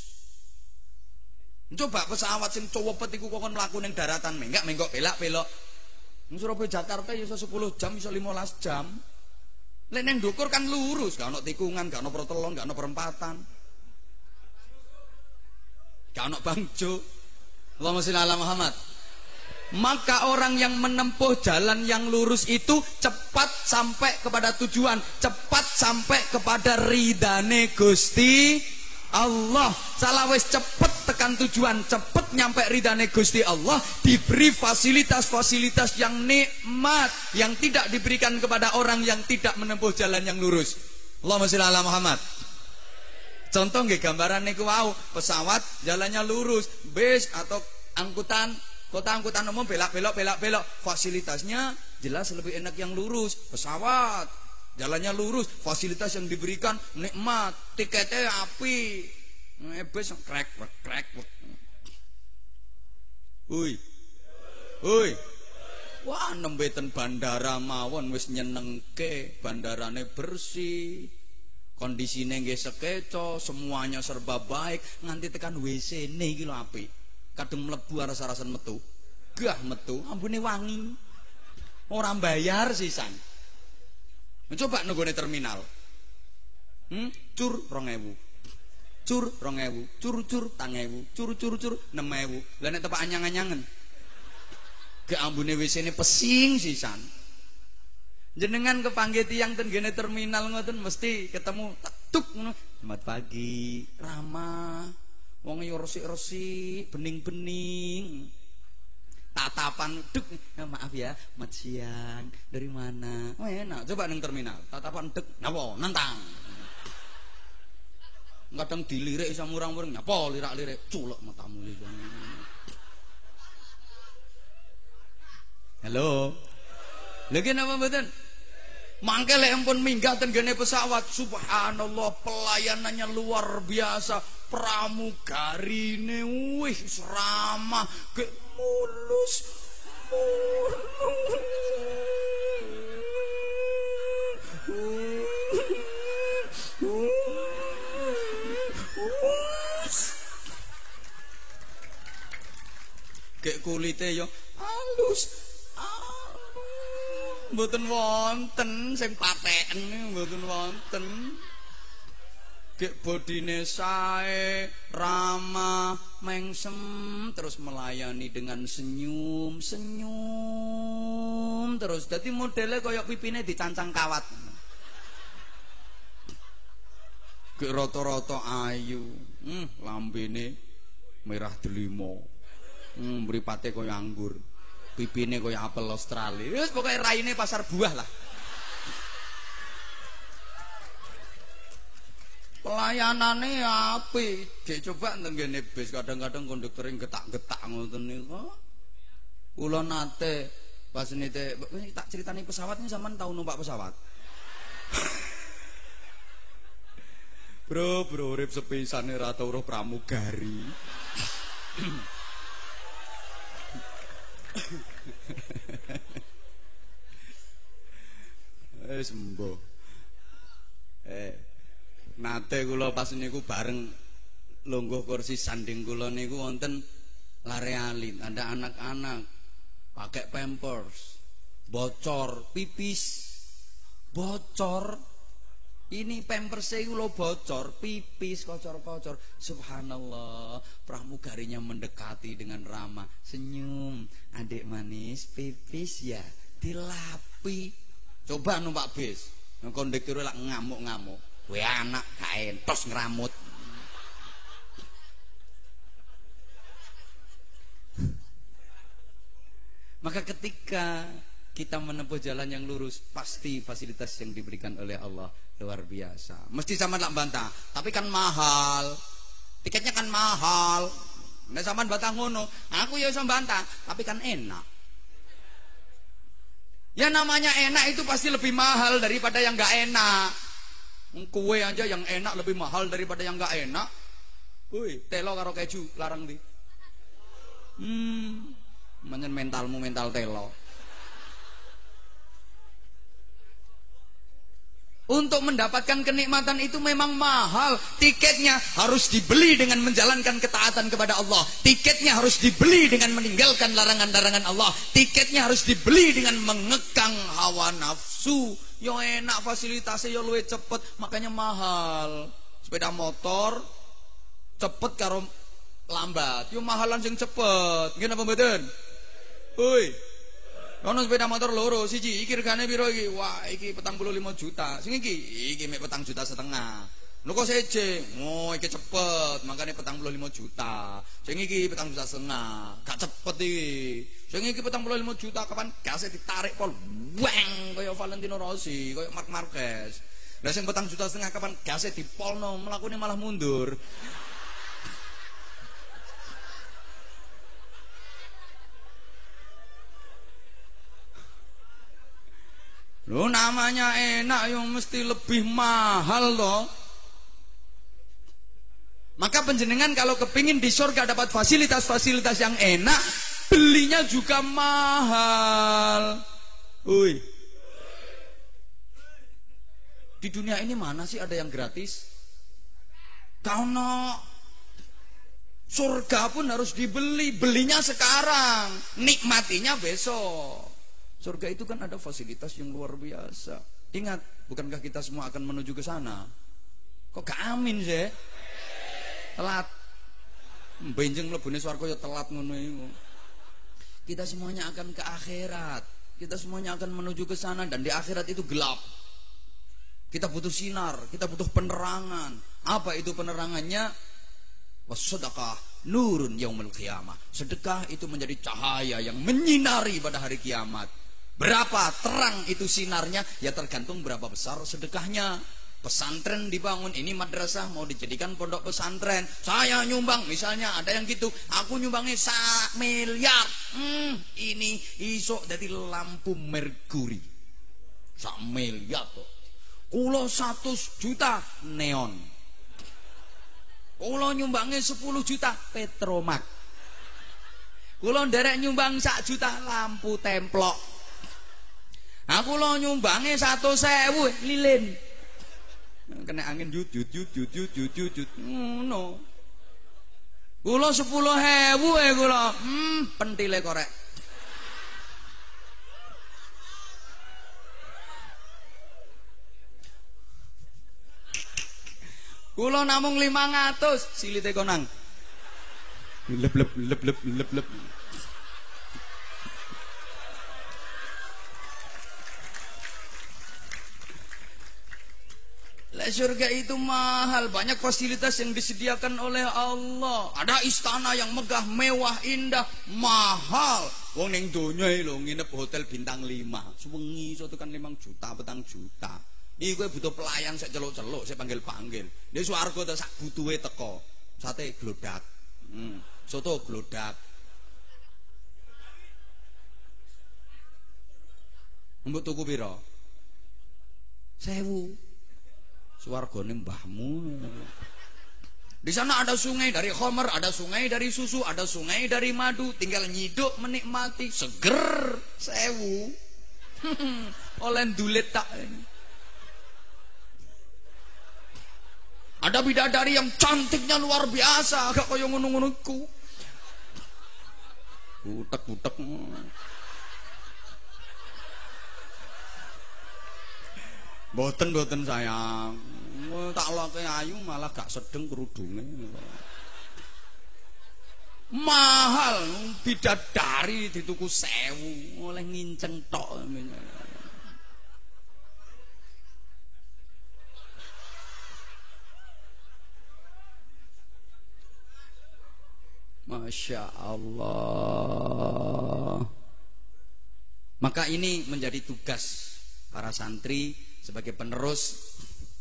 Coba pesawat sing cowopet iku kok mlaku ning daratan menggok belak-belok. Ning Surabaya Jakarta iso 10 jam, iso 15 jam. Lek ning ndukur kan lurus, gak ono tikungan, gak ono protolon, gak ono perempatan. Gak ono bangjo. Allahumma sholli ala Muhammad. Maka orang yang menempuh jalan yang lurus itu cepat sampai kepada tujuan, cepat sampai kepada ridane Gusti Allah. Salah wis cepet tekan tujuan, cepet nyampe ridane Gusti Allah, diberi fasilitas-fasilitas yang nikmat yang tidak diberikan kepada orang yang tidak menempuh jalan yang lurus. Allahumma sholli ala Muhammad. Contoh nggih gambaran niku wau, pesawat jalannya lurus, bis atau angkutan kota, angkutan umum belak-belok, fasilitasnya jelas lebih enak yang lurus. Pesawat jalannya lurus, fasilitas yang diberikan nikmat, tiketnya api, bus krek. Uy, wah nembeten bandara mawon wis nyenengke, bandarane bersih, kondisine nggih sekeco, semuanya serba baik, nganti tekan WC-ne iki lho apik. Kadung mlebu aras-arasan metu, gah metu, ambune wangi, ora bayar sisan. Coba nenggone terminal. Cur 2000. Cur 2000, cur 1000, cur 6000. Lah nek tepak anyang-anyangen. Ge ambune WC-ne pesing sisan. Jenengan kepanggih tiyang ten gene terminal ngoten mesti ketemu tuk ngono. Selamat pagi, ramah. Wong yo resik-resik, bening-bening. Tatapan dek, ya, maaf ya, mat siang, dari mana? Oh enak, coba neng terminal, tatapan dek, napa nantang. Kadang dilirik sama murang-murang, nyapa lirak-lirik, culek matamu iki. Halo. Lagi napa mboten? Mangke lek ampun minggat ten gene pesawat, subhanallah pelayanannya luar biasa. Pramugarine wih ramah, ke mulus. Kayak kulite yo halus. Mboten wonten sing pateken, mboten wonten. Gek bodine sae, ramah, mengsem, terus melayani dengan senyum terus. Dadi modele kaya pipine dicancang kawat. Gek rata-rata ayu, lambene merah delima. Mripate kaya anggur. Pipine kaya apel Australia. Wis pokoke raine pasar buah lah. Pelayanane apik. Gek coba tenggene bis kadang-kadang konduktor getak-getak ngoten niku. Kula nate Pas nite tak ceritani pesawatnya sampean tahu numpak pesawat. Bro, urip sepisane ra tau roh pramugari. Sembuh. Nate kula pas niku bareng lungguh kursi sanding kula niku wonten lare alit, ada anak-anak pakai pampers, bocor, pipis, bocor. Ini pampers iku lho bocor, pipis kocor-kocor. Subhanallah, pramugarinya mendekati dengan ramah, senyum, adik manis, pipis ya, dilapi. Coba numpak bis, kondektur lak ngamuk-ngamuk. Kowe anak gak entos ngeramut. Maka ketika kita menempuh jalan yang lurus, pasti fasilitas yang diberikan oleh Allah luar biasa. Mesti sama lak bantah, tapi kan mahal. Tiketnya kan mahal. Nek sampean bantah ngono, aku ya iso bantah, tapi kan enak. Ya namanya enak itu pasti lebih mahal daripada yang enggak enak. Kue aja yang enak lebih mahal daripada yang enggak enak. Woi, telo karo keju larang di. Menyen mentalmu mental telo. Untuk mendapatkan kenikmatan itu memang mahal. Tiketnya harus dibeli dengan menjalankan ketaatan kepada Allah. Tiketnya harus dibeli dengan meninggalkan larangan-larangan Allah. Tiketnya harus dibeli dengan mengekang hawa nafsu. Yo enak fasilitasnya yo luwih cepet, makanya mahal. Sepeda motor cepet karo lambat. Yo mahalan sing cepet. Nggih napa mboten? Hoi. Ono sepeda motor loro, siji iki regane piro iki? Wah, iki 45 juta. Sing iki mek 4,5 juta. Lho kok seje? Oh, iki cepet, makane 45 juta. Sing iki 4,5 juta. Gak cepet iki. Sing iki 45 juta kapan gasnya ditarik pol. Weng kaya Valentino Rossi, kaya Marc Marquez. Lah sing 4,5 juta kapan gasnya dipolno, mlakune malah mundur. Loh namanya enak yang mesti lebih mahal loh. Maka penjenengan kalau kepingin di surga dapat fasilitas-fasilitas yang enak, belinya juga mahal. Ui. Di dunia ini mana sih ada yang gratis? Kauno surga pun harus dibeli, belinya sekarang, nikmatinya besok. Surga itu kan ada fasilitas yang luar biasa. Ingat, bukankah kita semua akan menuju ke sana? Kok gak amin sih? Telat. Benjeng mlebune swarga ya telat ngono iku. Kita semuanya akan ke akhirat. Kita semuanya akan menuju ke sana dan di akhirat itu gelap. Kita butuh sinar, kita butuh penerangan. Apa itu penerangannya? Was-sadaqah nurun yaumil qiyamah. Sedekah itu menjadi cahaya yang menyinari pada hari kiamat. Berapa terang itu sinarnya? Ya tergantung berapa besar sedekahnya. Pesantren dibangun, ini madrasah mau dijadikan pondok pesantren. Saya nyumbang, misalnya ada yang gitu. Aku nyumbangnya 1 miliar. Ini iso dari lampu merkuri. 1 miliar kok. Kulo 100 juta neon. Kulo nyumbangnya 10 juta petromak. Kulo nderek nyumbang 1 juta lampu templok. Aku lo nyumbangnya 100.000 lilin. Kena angin jut. No. Kulo 10.000 kulo. Pentile korek. Kulo namung 500 silite konang. Lep. Surga itu mahal, banyak fasilitas yang disediakan oleh Allah. Ada istana yang megah, mewah, indah, mahal. Wong ning donya lho nginep hotel bintang 5. Suwengi iso tekan 5 juta, 4 juta. Iki kowe butuh pelayan sik celuk-celuk, sik panggil-panggil. Nek swarga ta sak butuhe teko. Sate glodak. Soto glodak. Mbok tuku pira? 1000. Swargane mbahmu. Di sana ada sungai dari khamar, ada sungai dari susu, ada sungai dari madu. Tinggal nyiduk menikmati, seger. 1000. Oleh dulit tak. Ada bidadari yang cantiknya luar biasa, gak kaya ngono-ngono iku. Butek-butek. Boten sayang. Tak loke ayu malah gak sedeng kerudunge. Mahal bidadari dituku 1000 oleh nginceng tok. Masya Allah. Maka ini menjadi tugas para santri sebagai penerus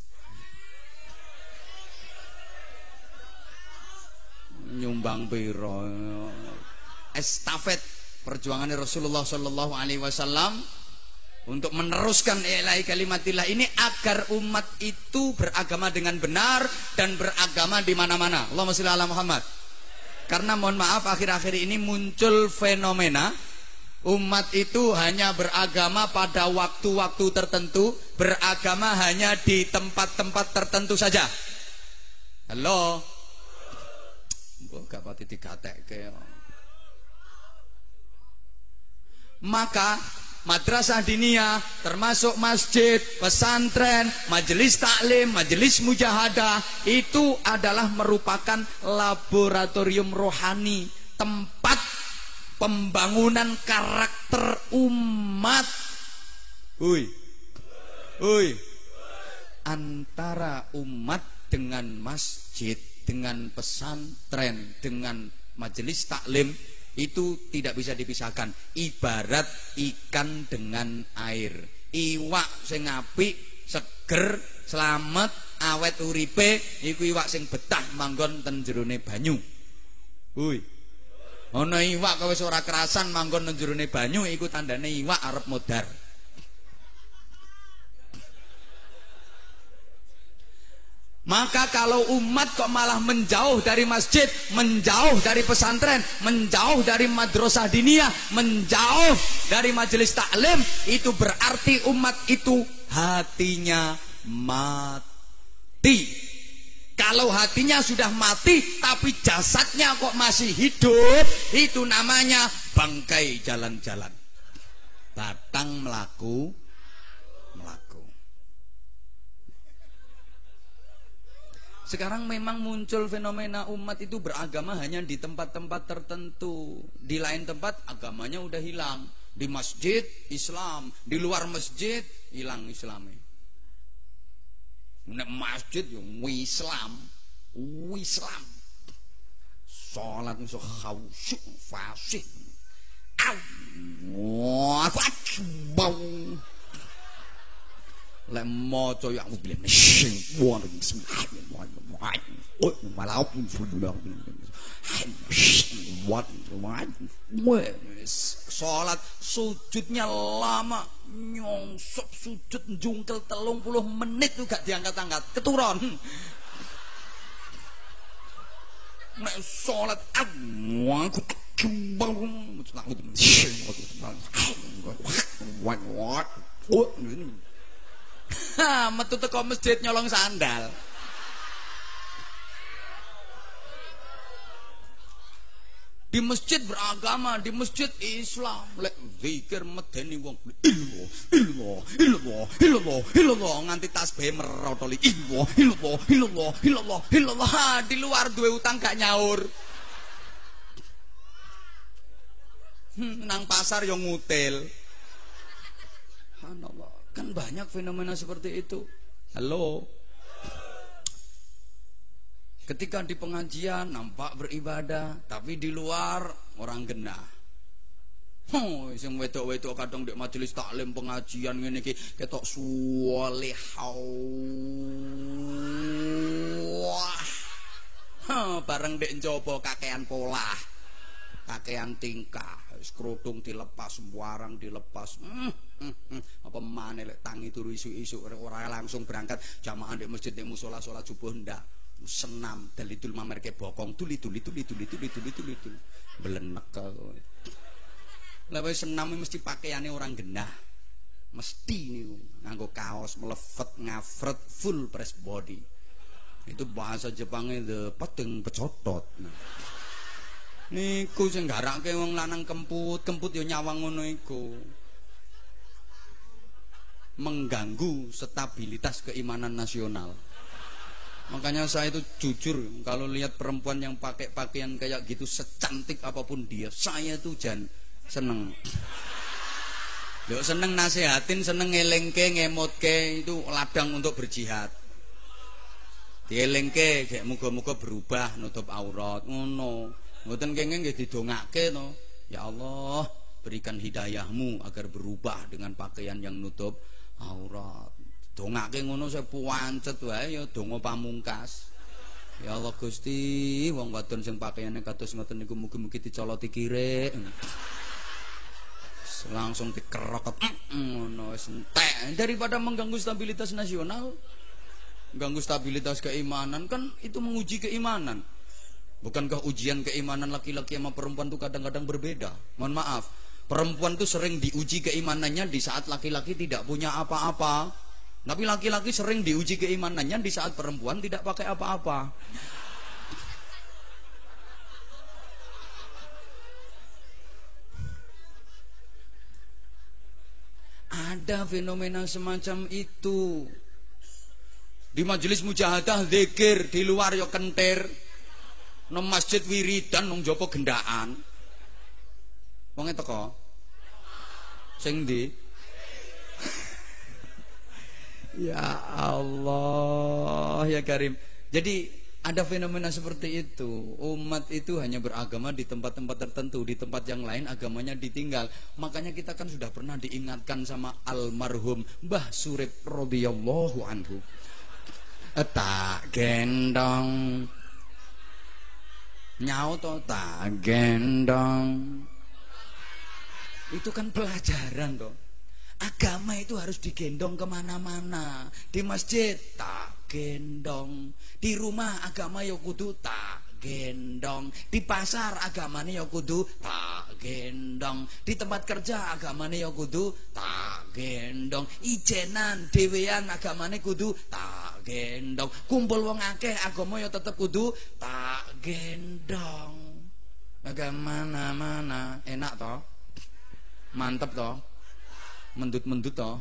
nyumbang piro estafet perjuangan Rasulullah Shallallahu Alaihi Wasallam untuk meneruskan ilahi kalimatillah ini agar umat itu beragama dengan benar dan beragama di mana-mana. Allahumma sholli ala Muhammad. Karena mohon maaf akhir-akhir ini muncul fenomena umat itu hanya beragama pada waktu-waktu tertentu, beragama hanya di tempat-tempat tertentu saja. Halo. Gak pati dikatekke. Maka madrasah diniyah termasuk masjid, pesantren, majelis taklim, majelis mujahadah itu adalah merupakan laboratorium rohani, tempat pembangunan karakter umat. Antara umat dengan masjid, dengan pesantren, dengan majelis taklim itu tidak bisa dipisahkan. Ibarat ikan dengan air. Iwak sing apik, seger, slamet, awet uripe iku iwak sing betah manggon ten jerone banyu. Ana iwak wis ora kerasan manggon ten jerone banyu iku tandane iwak arep modar. Maka kalau umat kok malah menjauh dari masjid, menjauh dari pesantren, menjauh dari madrasah diniyah, menjauh dari majelis taklim, itu berarti umat itu hatinya mati. Kalau hatinya sudah mati tapi jasadnya kok masih hidup, itu namanya bangkai jalan-jalan. Batang melaku. Sekarang memang muncul fenomena umat itu beragama hanya di tempat-tempat tertentu. Di lain tempat agamanya udah hilang. Di masjid Islam, di luar masjid hilang Islamnya. Nek masjid yo Islam. Salat iso khusyuk fasih. Allahu akbar. Lek maca ya bilih mesin wong bismillahirrahmanirrahim. Salat sujudnya lama, nyongsop sujud njungkel 30 menit tuh gak diangkat-angkat, keturun. Nek salat aku metu teko masjid nyolong sandal. Di masjid beragama, di masjid Islam, lek zikir medeni wong illallah nganti tasbih merotoli illallah. Di luar duwe utang gak nyaur. Nang pasar yang ngutil. Subhanallah. Kan banyak fenomena seperti itu. Halo. Ketika di pengajian nampak beribadah, tapi di luar orang genah. Sing wedok-wedok kadang di majelis taklim pengajian ngene iki ketok salihah. Bareng dek njaba kakean polah. kakean tingkah, kerudung dilepas, sembarang dilepas. Apa maneh lek tangi turu isuk-isuk ora langsung berangkat jamaah di masjid di musala salat subuh ndak. Senam dalitul mamerke bokong tuli belenek kowe. Lah wis senam mesti pakaiane orang genah. Mesti niku nganggo kaos melevet ngafret full press body. Itu bahasa Jepangnya the peteng pecotot. Niku sing garake wong lanang kemput ya nyawang ngono iku. Mengganggu stabilitas keimanan nasional. Makanya saya itu jujur kalau lihat perempuan yang pakai pakaian kayak gitu secantik apapun dia, saya tuh seneng. Yo seneng nasihatin, seneng ngelengke, ngemotke, itu ladang untuk berjihad. Dielengke kayak muga-muga berubah nutup aurat ngono. Mboten kenging nggih didongake to. Ya Allah, berikan hidayahmu agar berubah dengan pakaian yang nutup aurat. Dongake ngono saya puancet wae ya donga pamungkas. Ya Allah Gusti, wong wadon sing pakaiane kados ngoten niku mugi-mugi dicoloti kirik. Langsung dikeroket ngono wis entek daripada mengganggu stabilitas nasional. Mengganggu stabilitas keimanan kan itu menguji keimanan. Bukankah ujian keimanan laki-laki sama perempuan itu kadang-kadang berbeda? Mohon maaf, perempuan itu sering diuji keimanannya di saat laki-laki tidak punya apa-apa. Tapi laki-laki sering diuji keimanannya di saat perempuan tidak pakai apa-apa. Ada fenomena semacam itu. Di majelis mujahadah zikir, di luar yo kentir. Nang masjid wiridan nang jopo gendaan. Wonge teko. Sing ndi? Ya Allah, ya Karim. Jadi ada fenomena seperti itu. Umat itu hanya beragama di tempat-tempat tertentu, di tempat yang lain agamanya ditinggal. Makanya kita kan sudah pernah diingatkan sama almarhum Mbah Surip radhiyallahu anhu. Tak gendong nyauto tak gendong. Itu kan pelajaran toh. Agama itu harus digendong kemana-mana. Di masjid tak gendong, di rumah agama ya kudu tak gendong, di pasar agamane ya kudu tak gendong, di tempat kerja agamane ya kudu tak gendong, ijenan dhewean agamane kudu tak gendong, kumpul wong akeh agama ya tetep kudu tak gendong. Agama mana-mana enak toh, mantep toh, mendut-mendut toh.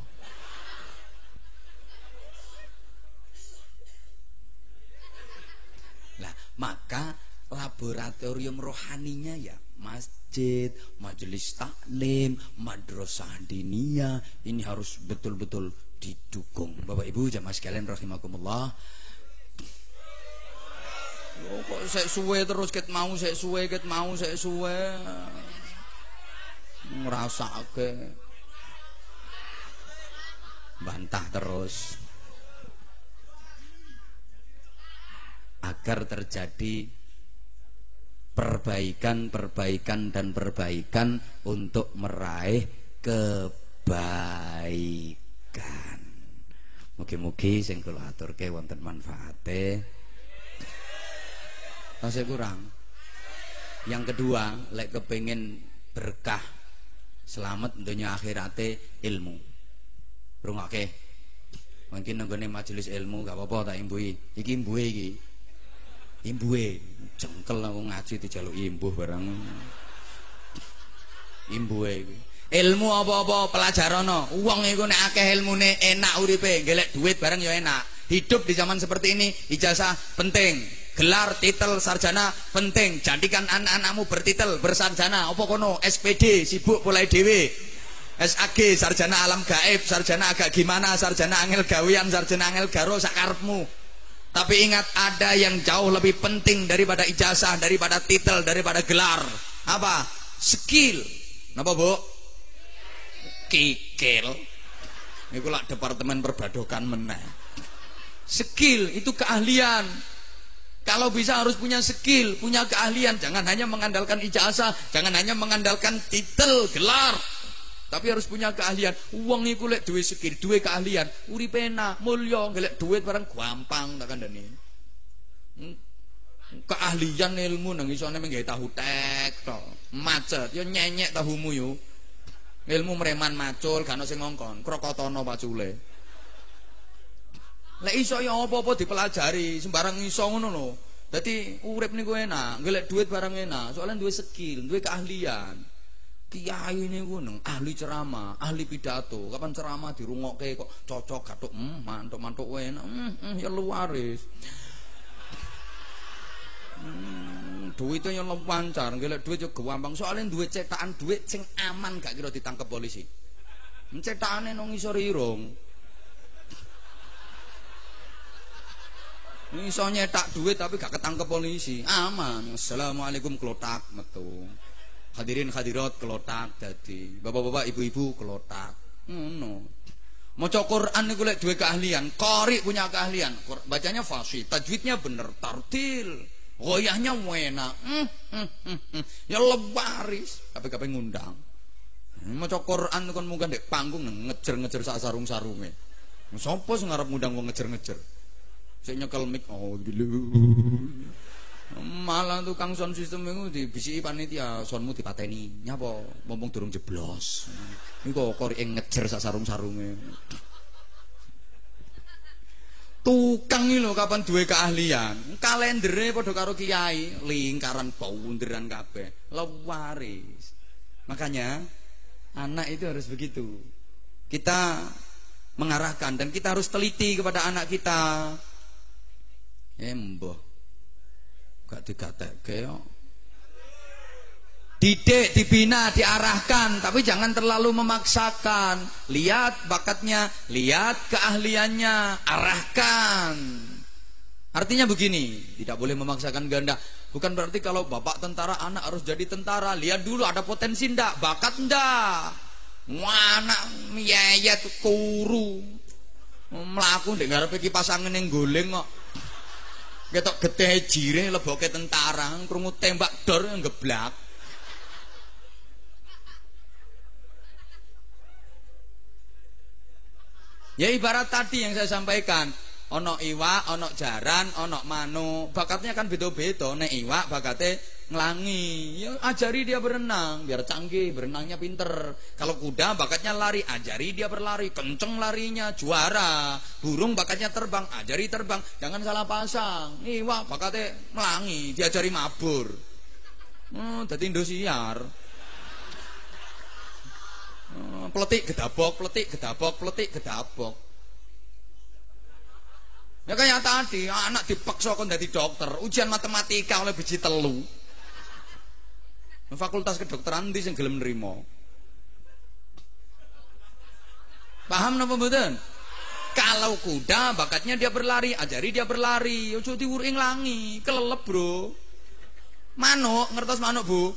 Lah, maka laboratorium rohaninya ya masjid, majelis taklim, madrasah diniyah ini harus betul-betul didukung. Bapak Ibu jamaah sekalian rahimakumullah. Oh, kok sek suwe terus ket mau sek suwe ket mau sek suwe. Ngrasake. Bantah terus. Agar terjadi perbaikan dan perbaikan untuk meraih kebaikan. Mugi-mugi sing kula aturke wonten manfaate. Masih kurang. Yang kedua, lek kepengin berkah selamat dunia akhirate ilmu. Rungokke. Mungkin nenggone majelis ilmu gak apa-apa tak imbuhi. Iki imbuhe iki. Imbuhe jengkel aku ngaji dijaluk imbuh barang. Imbuhe iki. Ilmu apa-apa pelajarana. Wong iku nek akeh ilmune enak uripe, golek duit bareng ya enak. Hidup di zaman seperti ini ijazah penting. Gelar titel sarjana penting. Jadikan anak-anakmu bertitel bersarjana. Apa kono SPD sibuk mulai dhewe. SAG sarjana alam gaib, sarjana agak gimana, sarjana angel gawean, sarjana angel garo sakarepmu. Tapi ingat ada yang jauh lebih penting daripada ijazah, daripada titel, daripada gelar. Apa? Skill. Napa, Bu? Kikil. Niku lak departemen perbadokan meneh. Skill itu keahlian. Kalau bisa harus punya skill, punya keahlian. Jangan hanya mengandalkan ijazah, jangan hanya mengandalkan titel, gelar. Tapi harus punya keahlian. Uang iku lek duwe skill, duwe keahlian, uripe enak, mulya, golek duit barang gampang tak kandhani. Keahlian ilmu nang isone menggawe tahu tek tok. Macet, yo nyenyek tahumu yo. Ilmu mereman macul, gak ono sing ngongkon, krokotana pacule. Lek iso ya apa-apa dipelajari, sembarang iso ngono lho. Dadi urip niku enak, golek duit barang enak, soalnya duwe skill, duwe keahlian. Kiai niku nang ahli ceramah, ahli pidato. Kapan ceramah dirungokke kok cocok gathuk, mantuk-mantuk enak. Ya luaris. Duitnya yang lancar, golek duit yo gampang. Soalnya duwe cetakan duit sing aman gak kira ditangkep polisi. Cetakane nang ngisor irung. Iso nyetak duit tapi gak ketangkep polisi. Aman. Assalamualaikum kelotak metu. Hadirin hadirat kelotak dadi. Bapak-bapak, ibu-ibu kelotak. Ngono. Maca Quran niku lek duwe keahlian, qari punya keahlian. Bacanya fasih, tajwidnya bener, tartil. Goyahnya enak. Ya lebaris, kabeh-kabeh ngundang. Maca Quran kon munggah ndek panggung ngejer-ngejer sak sarung-sarunge. Sopo sing ngarep ngundang wong ngejer-ngejer? Sik nyekel mic malah tukang sound system itu dibisiki panitia, soundmu dipateni nyapa mumpung durung jeblos. Niku kok ngejer sak sarung-sarunge. Tukang iki lho kapan duwe keahlian, kalendere padha karo kiai, lingkaran bounderan kabeh, lewaris. Makanya anak itu harus begitu. Kita mengarahkan dan kita harus teliti kepada anak kita. Mbah gak digatekke yo. Didik, dibina, diarahkan, tapi jangan terlalu memaksakan. Lihat bakatnya, lihat keahliannya, arahkan. Artinya begini, tidak boleh memaksakan ganda. Bukan berarti kalau bapak tentara, anak harus jadi tentara. Lihat dulu ada potensi ndak, bakat ndak. Anak miyayat kuru. Mlaku ndek ngarepe kipas angin ning goleng kok. Ketok getih jire leboke tentara, krungu tembak dor ngeblak. Ya ibarat tadi yang saya sampaikan, ono iwak, ono jaran, ono manuk. Bakatnya kan beda-beda. Nek iwak bakate nglangi, ya ajari dia berenang biar canggih, berenangnya pinter. Kalau kuda bakatnya lari, ajari dia berlari, kenceng larinya, juara. Burung bakatnya terbang, ajari terbang, jangan salah pasang. Iwak bakatnya melangi, diajari mabur. Dadi Indosiar. Pletik gedabok, pletik gedabok, pletik gedabok. Ya kayak tadi, anak dipaksa kon dadi dokter, ujian matematika oleh biji telu. Fakultas kedokteran ndi sing gelem nrimo? Paham napa mboten? Kalau kuda bakatnya dia berlari, ajari dia berlari, ojo diwuri nglangi, kelelep, Bro. Manuk, ngertos manuk, Bu?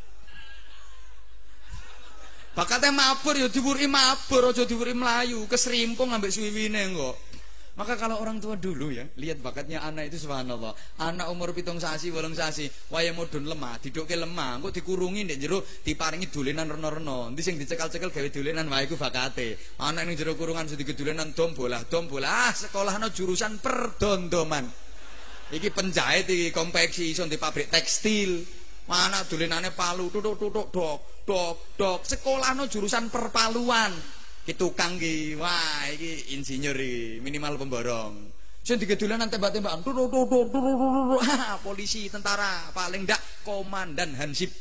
Bakatnya mabur ya diwuri mabur, ojo diwuri melayu, keserimpung ambek suwiwine kok. Maka kalau orang tua dulu ya, lihat bakatnya anak itu subhanallah. Anak umur 7 sasi, 8 sasi, waya mudhun lemah, didukke lemah, kok dikurungi ndek jero diparingi dolenan reno-reno. Endi sing dicekal-cekel gawe dolenan wae iku bakate. Anak ning jero kurungan sedikit dolenan dom bola. Sekolahno jurusan perdondoman. Iki penjahit iki konveksi iso di pabrik tekstil. Mana dolenane palu, tutuk-tutuk dok. Sekolahno jurusan perpaluan. Ki tukang ki, wah iki insinyur iki, minimal pemborong. Sing digedulanan tembak-tembakan, polisi, tentara, paling ndak komandan Hansip.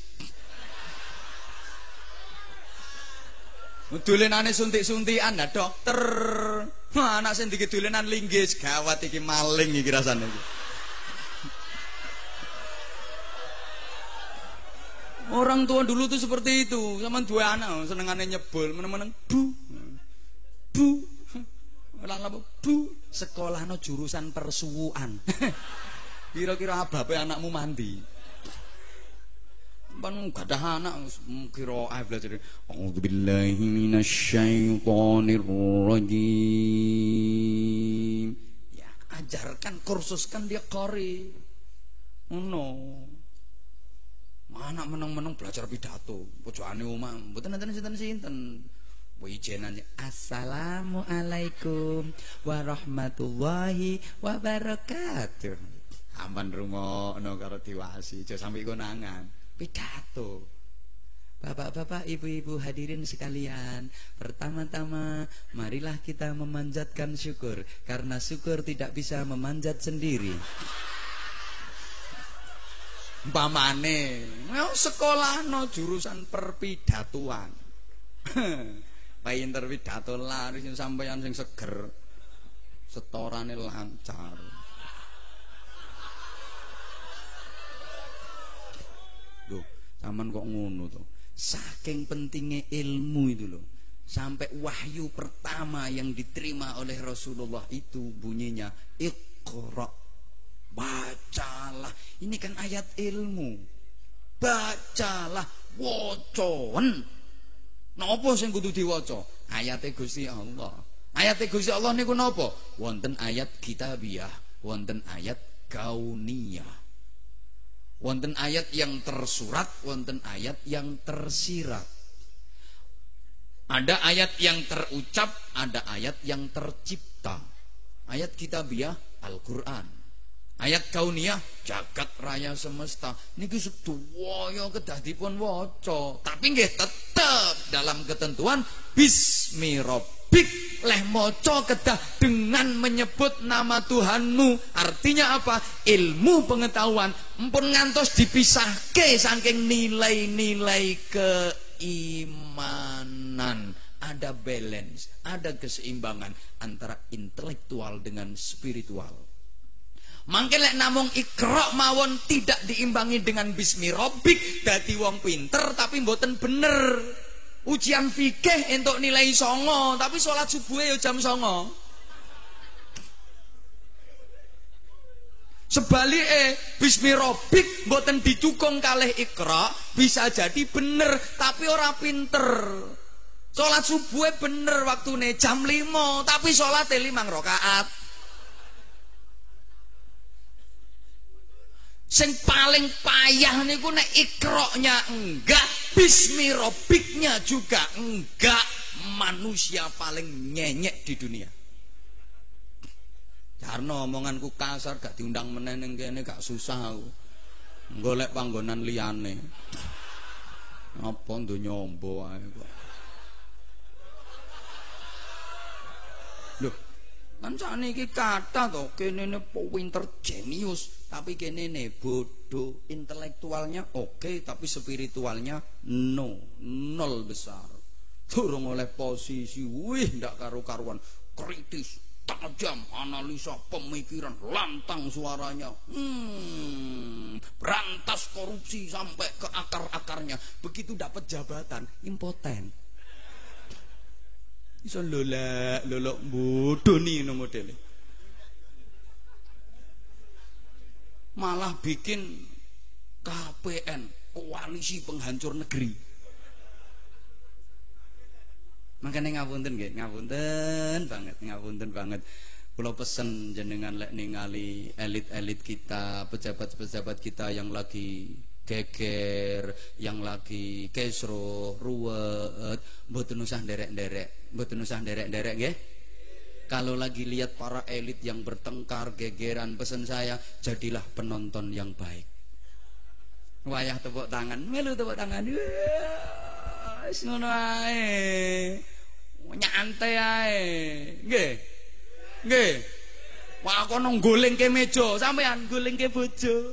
Dolenane suntik-suntikan, nah dokter. Wah, anak sing digedulanan linggis, gawat iki maling iki rasane iki. Orang tua dulu tuh seperti itu, sama dua anak senengannya nyebul, meneng-meneng bu, lalu bu, sekolah no jurusan persuwuan. Kira-kira apa anakmu mandi? Ban gak ada anak kira belajar. A'udzubillahi minasyaitonirrajim. Ya, ajarkan, kursuskan dia qari. Ngono. Anak meneng-meneng belajar pidato, pojokane omah mboten enten sinten-sinten. Wijenane Assalamualaikum warahmatullahi wabarakatuh. Aman rungokno karo diwasi, aja sampe konangan. Pidato. Bapak-bapak, ibu-ibu hadirin sekalian, pertama-tama marilah kita memanjatkan syukur, karena syukur tidak bisa memanjat sendiri. Umpamane, sekolah no jurusan perpidatuan. Pinter pidato laris sampeyan sing seger. Setorane lancar. Loh, sampean kok ngono to? Saking pentingnya ilmu itu loh. Sampai wahyu pertama yang diterima oleh Rasulullah itu bunyinya Iqra. Bacalah. Ini kan ayat ilmu. Bacalah, wocon. Napa sing kudu diwaca? Ayate Gusti Allah. Ayate Gusti Allah niku napa? Wonten ayat kitabiah, wonten ayat kauniyah. Wonten ayat yang tersurat, wonten ayat yang tersirat. Ada ayat yang terucap, ada ayat yang tercipta. Ayat kitabiah Al-Qur'an. Ayat kauniyah jagat raya semesta. Niki sedaya kedah dipun waca, tapi nggih tetep dalam ketentuan bismi rabbik, leh maca kedah dengan menyebut nama Tuhanmu. Artinya apa? Ilmu pengetahuan mpun ngantos dipisahke saking nilai-nilai keimanan. Ada balance, ada keseimbangan antara intelektual dengan spiritual. Mangke lek namung Iqra mawon tidak diimbangi dengan bismi rabbik, dadi wong pinter tapi mboten bener. Ujian fikih entuk nilai 9, tapi salat subuh ya jam 9. Sebalike bismi rabbik mboten didukung kalih Iqra, bisa jadi bener tapi ora pinter. Salat subuh bener waktune jam 5, tapi salate 5 rakaat. Sing paling payah niku nek Iqra-nya enggak, bismi rabbiknya juga enggak, manusia paling nyenyek di dunia. Karena omonganku kasar gak diundang meneh ning kene gak susah aku. Golek panggonan liyane. Apa donya ombo wae kok. Loh, kan sakniki kathah to kene pinter jenius, tapi kene bodoh. Intelektualnya oke, tapi spiritualnya nol besar. Durung oleh posisi, wih ndak karu-karuan, kritis, tajam, analisa, pemikiran, lantang suaranya. Berantas korupsi sampai ke akar-akarnya. Begitu dapat jabatan, impoten. Iso lolak bodoh nih no modelnya. Malah bikin KPN, koalisi penghancur negeri. Makanya ngapunten nggih, ngapunten banget. Kula pesen jenengan lek ningali elit-elit kita, pejabat-pejabat kita yang lagi geger, yang lagi kesro, ruwet, mboten usah nderek-nderek nggih. Kalau lagi lihat para elit yang bertengkar, gegeran, pesan saya, jadilah penonton yang baik. Wayah tepuk tangan, melu tepuk tangan. Wis ngono ae. Nyantai ae. Nggih. Nggih. Wah kono golengke meja, sampean golengke bojo.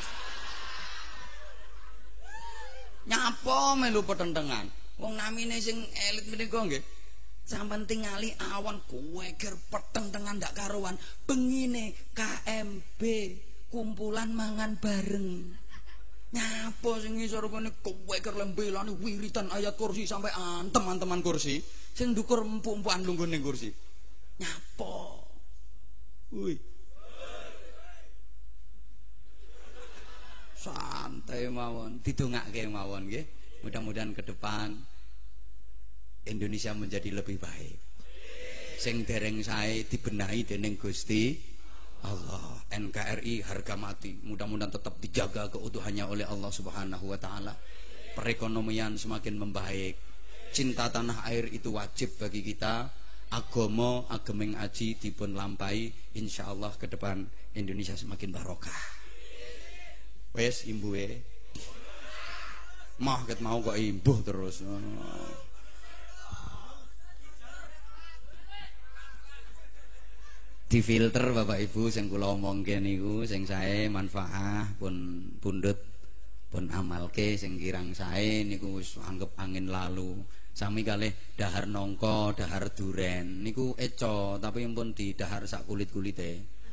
Nyapa melu petentengan. Wong namine sing elit menika nggih. Sampeyan tingali awan kuweger petentengan ndak karuan. Bengine KMB kumpulan mangan bareng. Nyapa sing ngisor kene kuweger lembelane wiritan ayat kursi sampai antem-anteman kursi. Sing ndukur empuk-empukan lungguh ning kursi. Nyapa? Wih. Santai mawon, didongake mawon nggih. Mudah-mudahan ke depan Indonesia menjadi lebih baik. Sing dereng sae dibenahi dening Gusti Allah. NKRI harga mati, mudah-mudahan tetap dijaga keutuhannya oleh Allah Subhanahu wa taala. Perekonomian semakin membaik. Cinta tanah air itu wajib bagi kita. Agama agemeng aji dipun lampahi, insyaallah ke depan Indonesia semakin barokah. Wes imbuhe. Mah ket mau kok imbuh terus. Difilter Bapak Ibu sing kula omongke niku sing sae manfaat pun pundhut pun amalke, sing kirang sae niku wis anggap angin lalu. Sami kalih dahar nongko, dahar duren niku eco tapi pun di dahar sak kulit-kulite.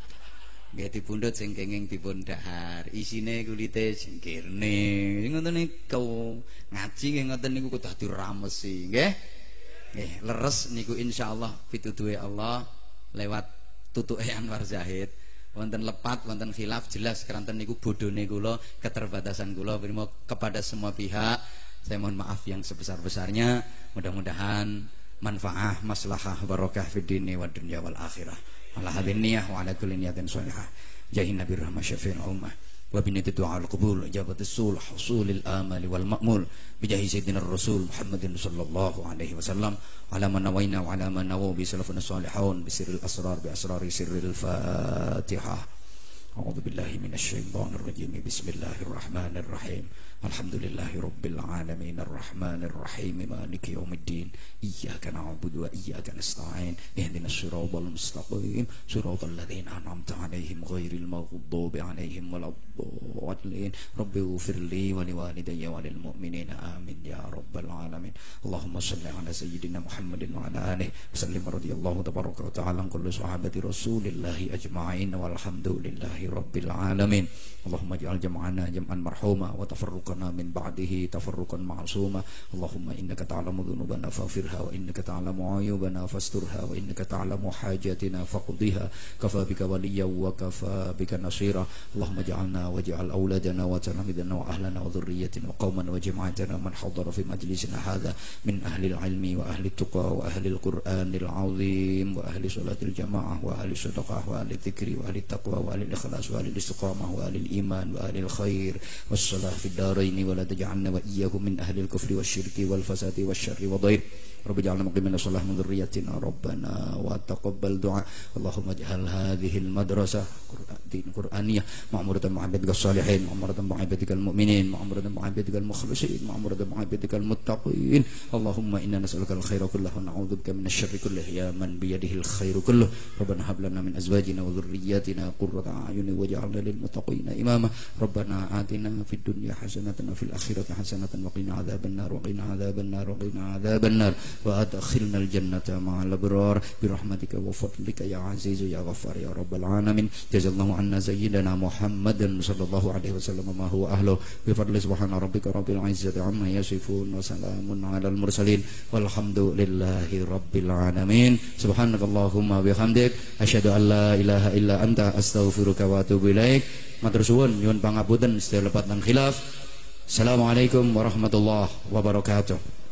Nggih dipundhut sing kenging dipun dahar, isine kulite sing kirne. Ngoten niku ngaji nggih ngoten niku kudu diramesi nggih. Nggih leres niku insyaallah pituduhe Allah lewat tutuke Anwar Zahid. Wonten lepat, wonten khilaf jelas keranten niku bodone kula, keterbatasan kula kepada semua pihak. Saya mohon maaf yang sebesar-besarnya. Mudah-mudahan manfaah, maslahah, barokah fid dini wad dunya wal akhirah. Ala hadhihi niyyah wa ala kulli niyatin shalihah. Jahin Nabi rahmah syafi'il ummah. Wa binati du'a al-qubul ijabatus sul husulil amali wal ma'mul bijahi sayyidina rasul Muhammadin sallallahu alaihi wasallam ala man nawaina wa ala man nawu bi salafina salihun bi sirril asrar bi asrari sirril fatihah. A'udzu billahi minasy syaithanir rajim. Bismillahirrahmanirrahim. Alhamdulillahi rabbil alamin arrahmanir rahim maliki yaumiddin. Iyyaka na'budu wa iyyaka nasta'in. Ihdinas siratal mustaqim. Siratal ladzina an'amta 'alaihim ghairil maghdubi 'alaihim waladdallin. Rabbighfirli wa liwalidayya wa lil mu'minina amin ya rabbal alamin. Allahumma shalli 'ala sayyidina Muhammadin wa 'ala alihi wa sallim radhiyallahu tabaraka wa ta'ala an kulli sahabati rasulillahi ajma'in walhamdulillahi rabbil alamin. Allahumma ij'al jam'ana jam'an marhuma wa tafarruqana min ba'dihi tafarruqan ma'suma. Allahumma innaka ta'lamu dhunubana faghfirha wa innaka ta'lamu 'ayubana fasturha wa innaka ta'lamu hajatina faqdiha kafa bika waliyyan wa kafa bika nasira. Allahumma ij'alna waj'al auladana wa talamidana wa ahlana wa dhurriyyatina wa qauman wa jama'atana man hadara fi majlisina hadha min ahli al-'ilmi wa ahli at-tuqa wa ahli al-Qur'anil 'azim wa ahli salatil jamaah wa ahli sadaqah wa ahli dzikri wa ahli taqwa wa ahli ikhlas wa ahli istiqamah wa ahli iman wa ahli al-khair was-salah fid daraini wa la taj'alna wa iyyakum min ahli al-kufri wasyirki wal fasadi wasyarri wa dhair. Rabbi ja'alna muqimina shalah min dzurriyyatina rabbana wa taqabbal du'a. Allahumma ij'al hadhihi al-madrasah Qur'aniyah ma'muratan ma'ibadikal salihin ma'muratan ma'ibadikal mu'minin ma'muratan ma'ibadikal mukhlisin ma'muratan ma'ibadikal muttaqin. Allahumma inna nas'aluka al-khaira kullahu wa na'udzubika minasy syarri kullihi ya man bi yadihi al-khairu kulluh. Rabbana hab lana min azwajina wa dhurriyyatina qurrata a'yunin waj'alna lil muttaqina imama. Rabbana atina fid dunya hasanatan wa fil akhirati hasanatan wa qina adzabannar wa qina adzabannar wa qina adzabannar wa adkhilna al-jannata ma'al abrar bi rahmatika wa fadlika ya aziz ya ghaffar ya rabbal alamin. Jazallahu anna sayyidina Muhammadan sallallahu alaihi wasallam ma huwa ahlu bi fadli subhana rabbika rabbil izzati amma yasifun wa salamun alal mursalin walhamdulillahi rabbil alamin. Subhanakallahumma bihamdik asyhadu an la ilaha illa anta astaghfiruka wa atubu ilaik. Matur suwun nyuwun pangapunten sedaya lepat lan khilaf. Assalamualaikum warahmatullahi wabarakatuh.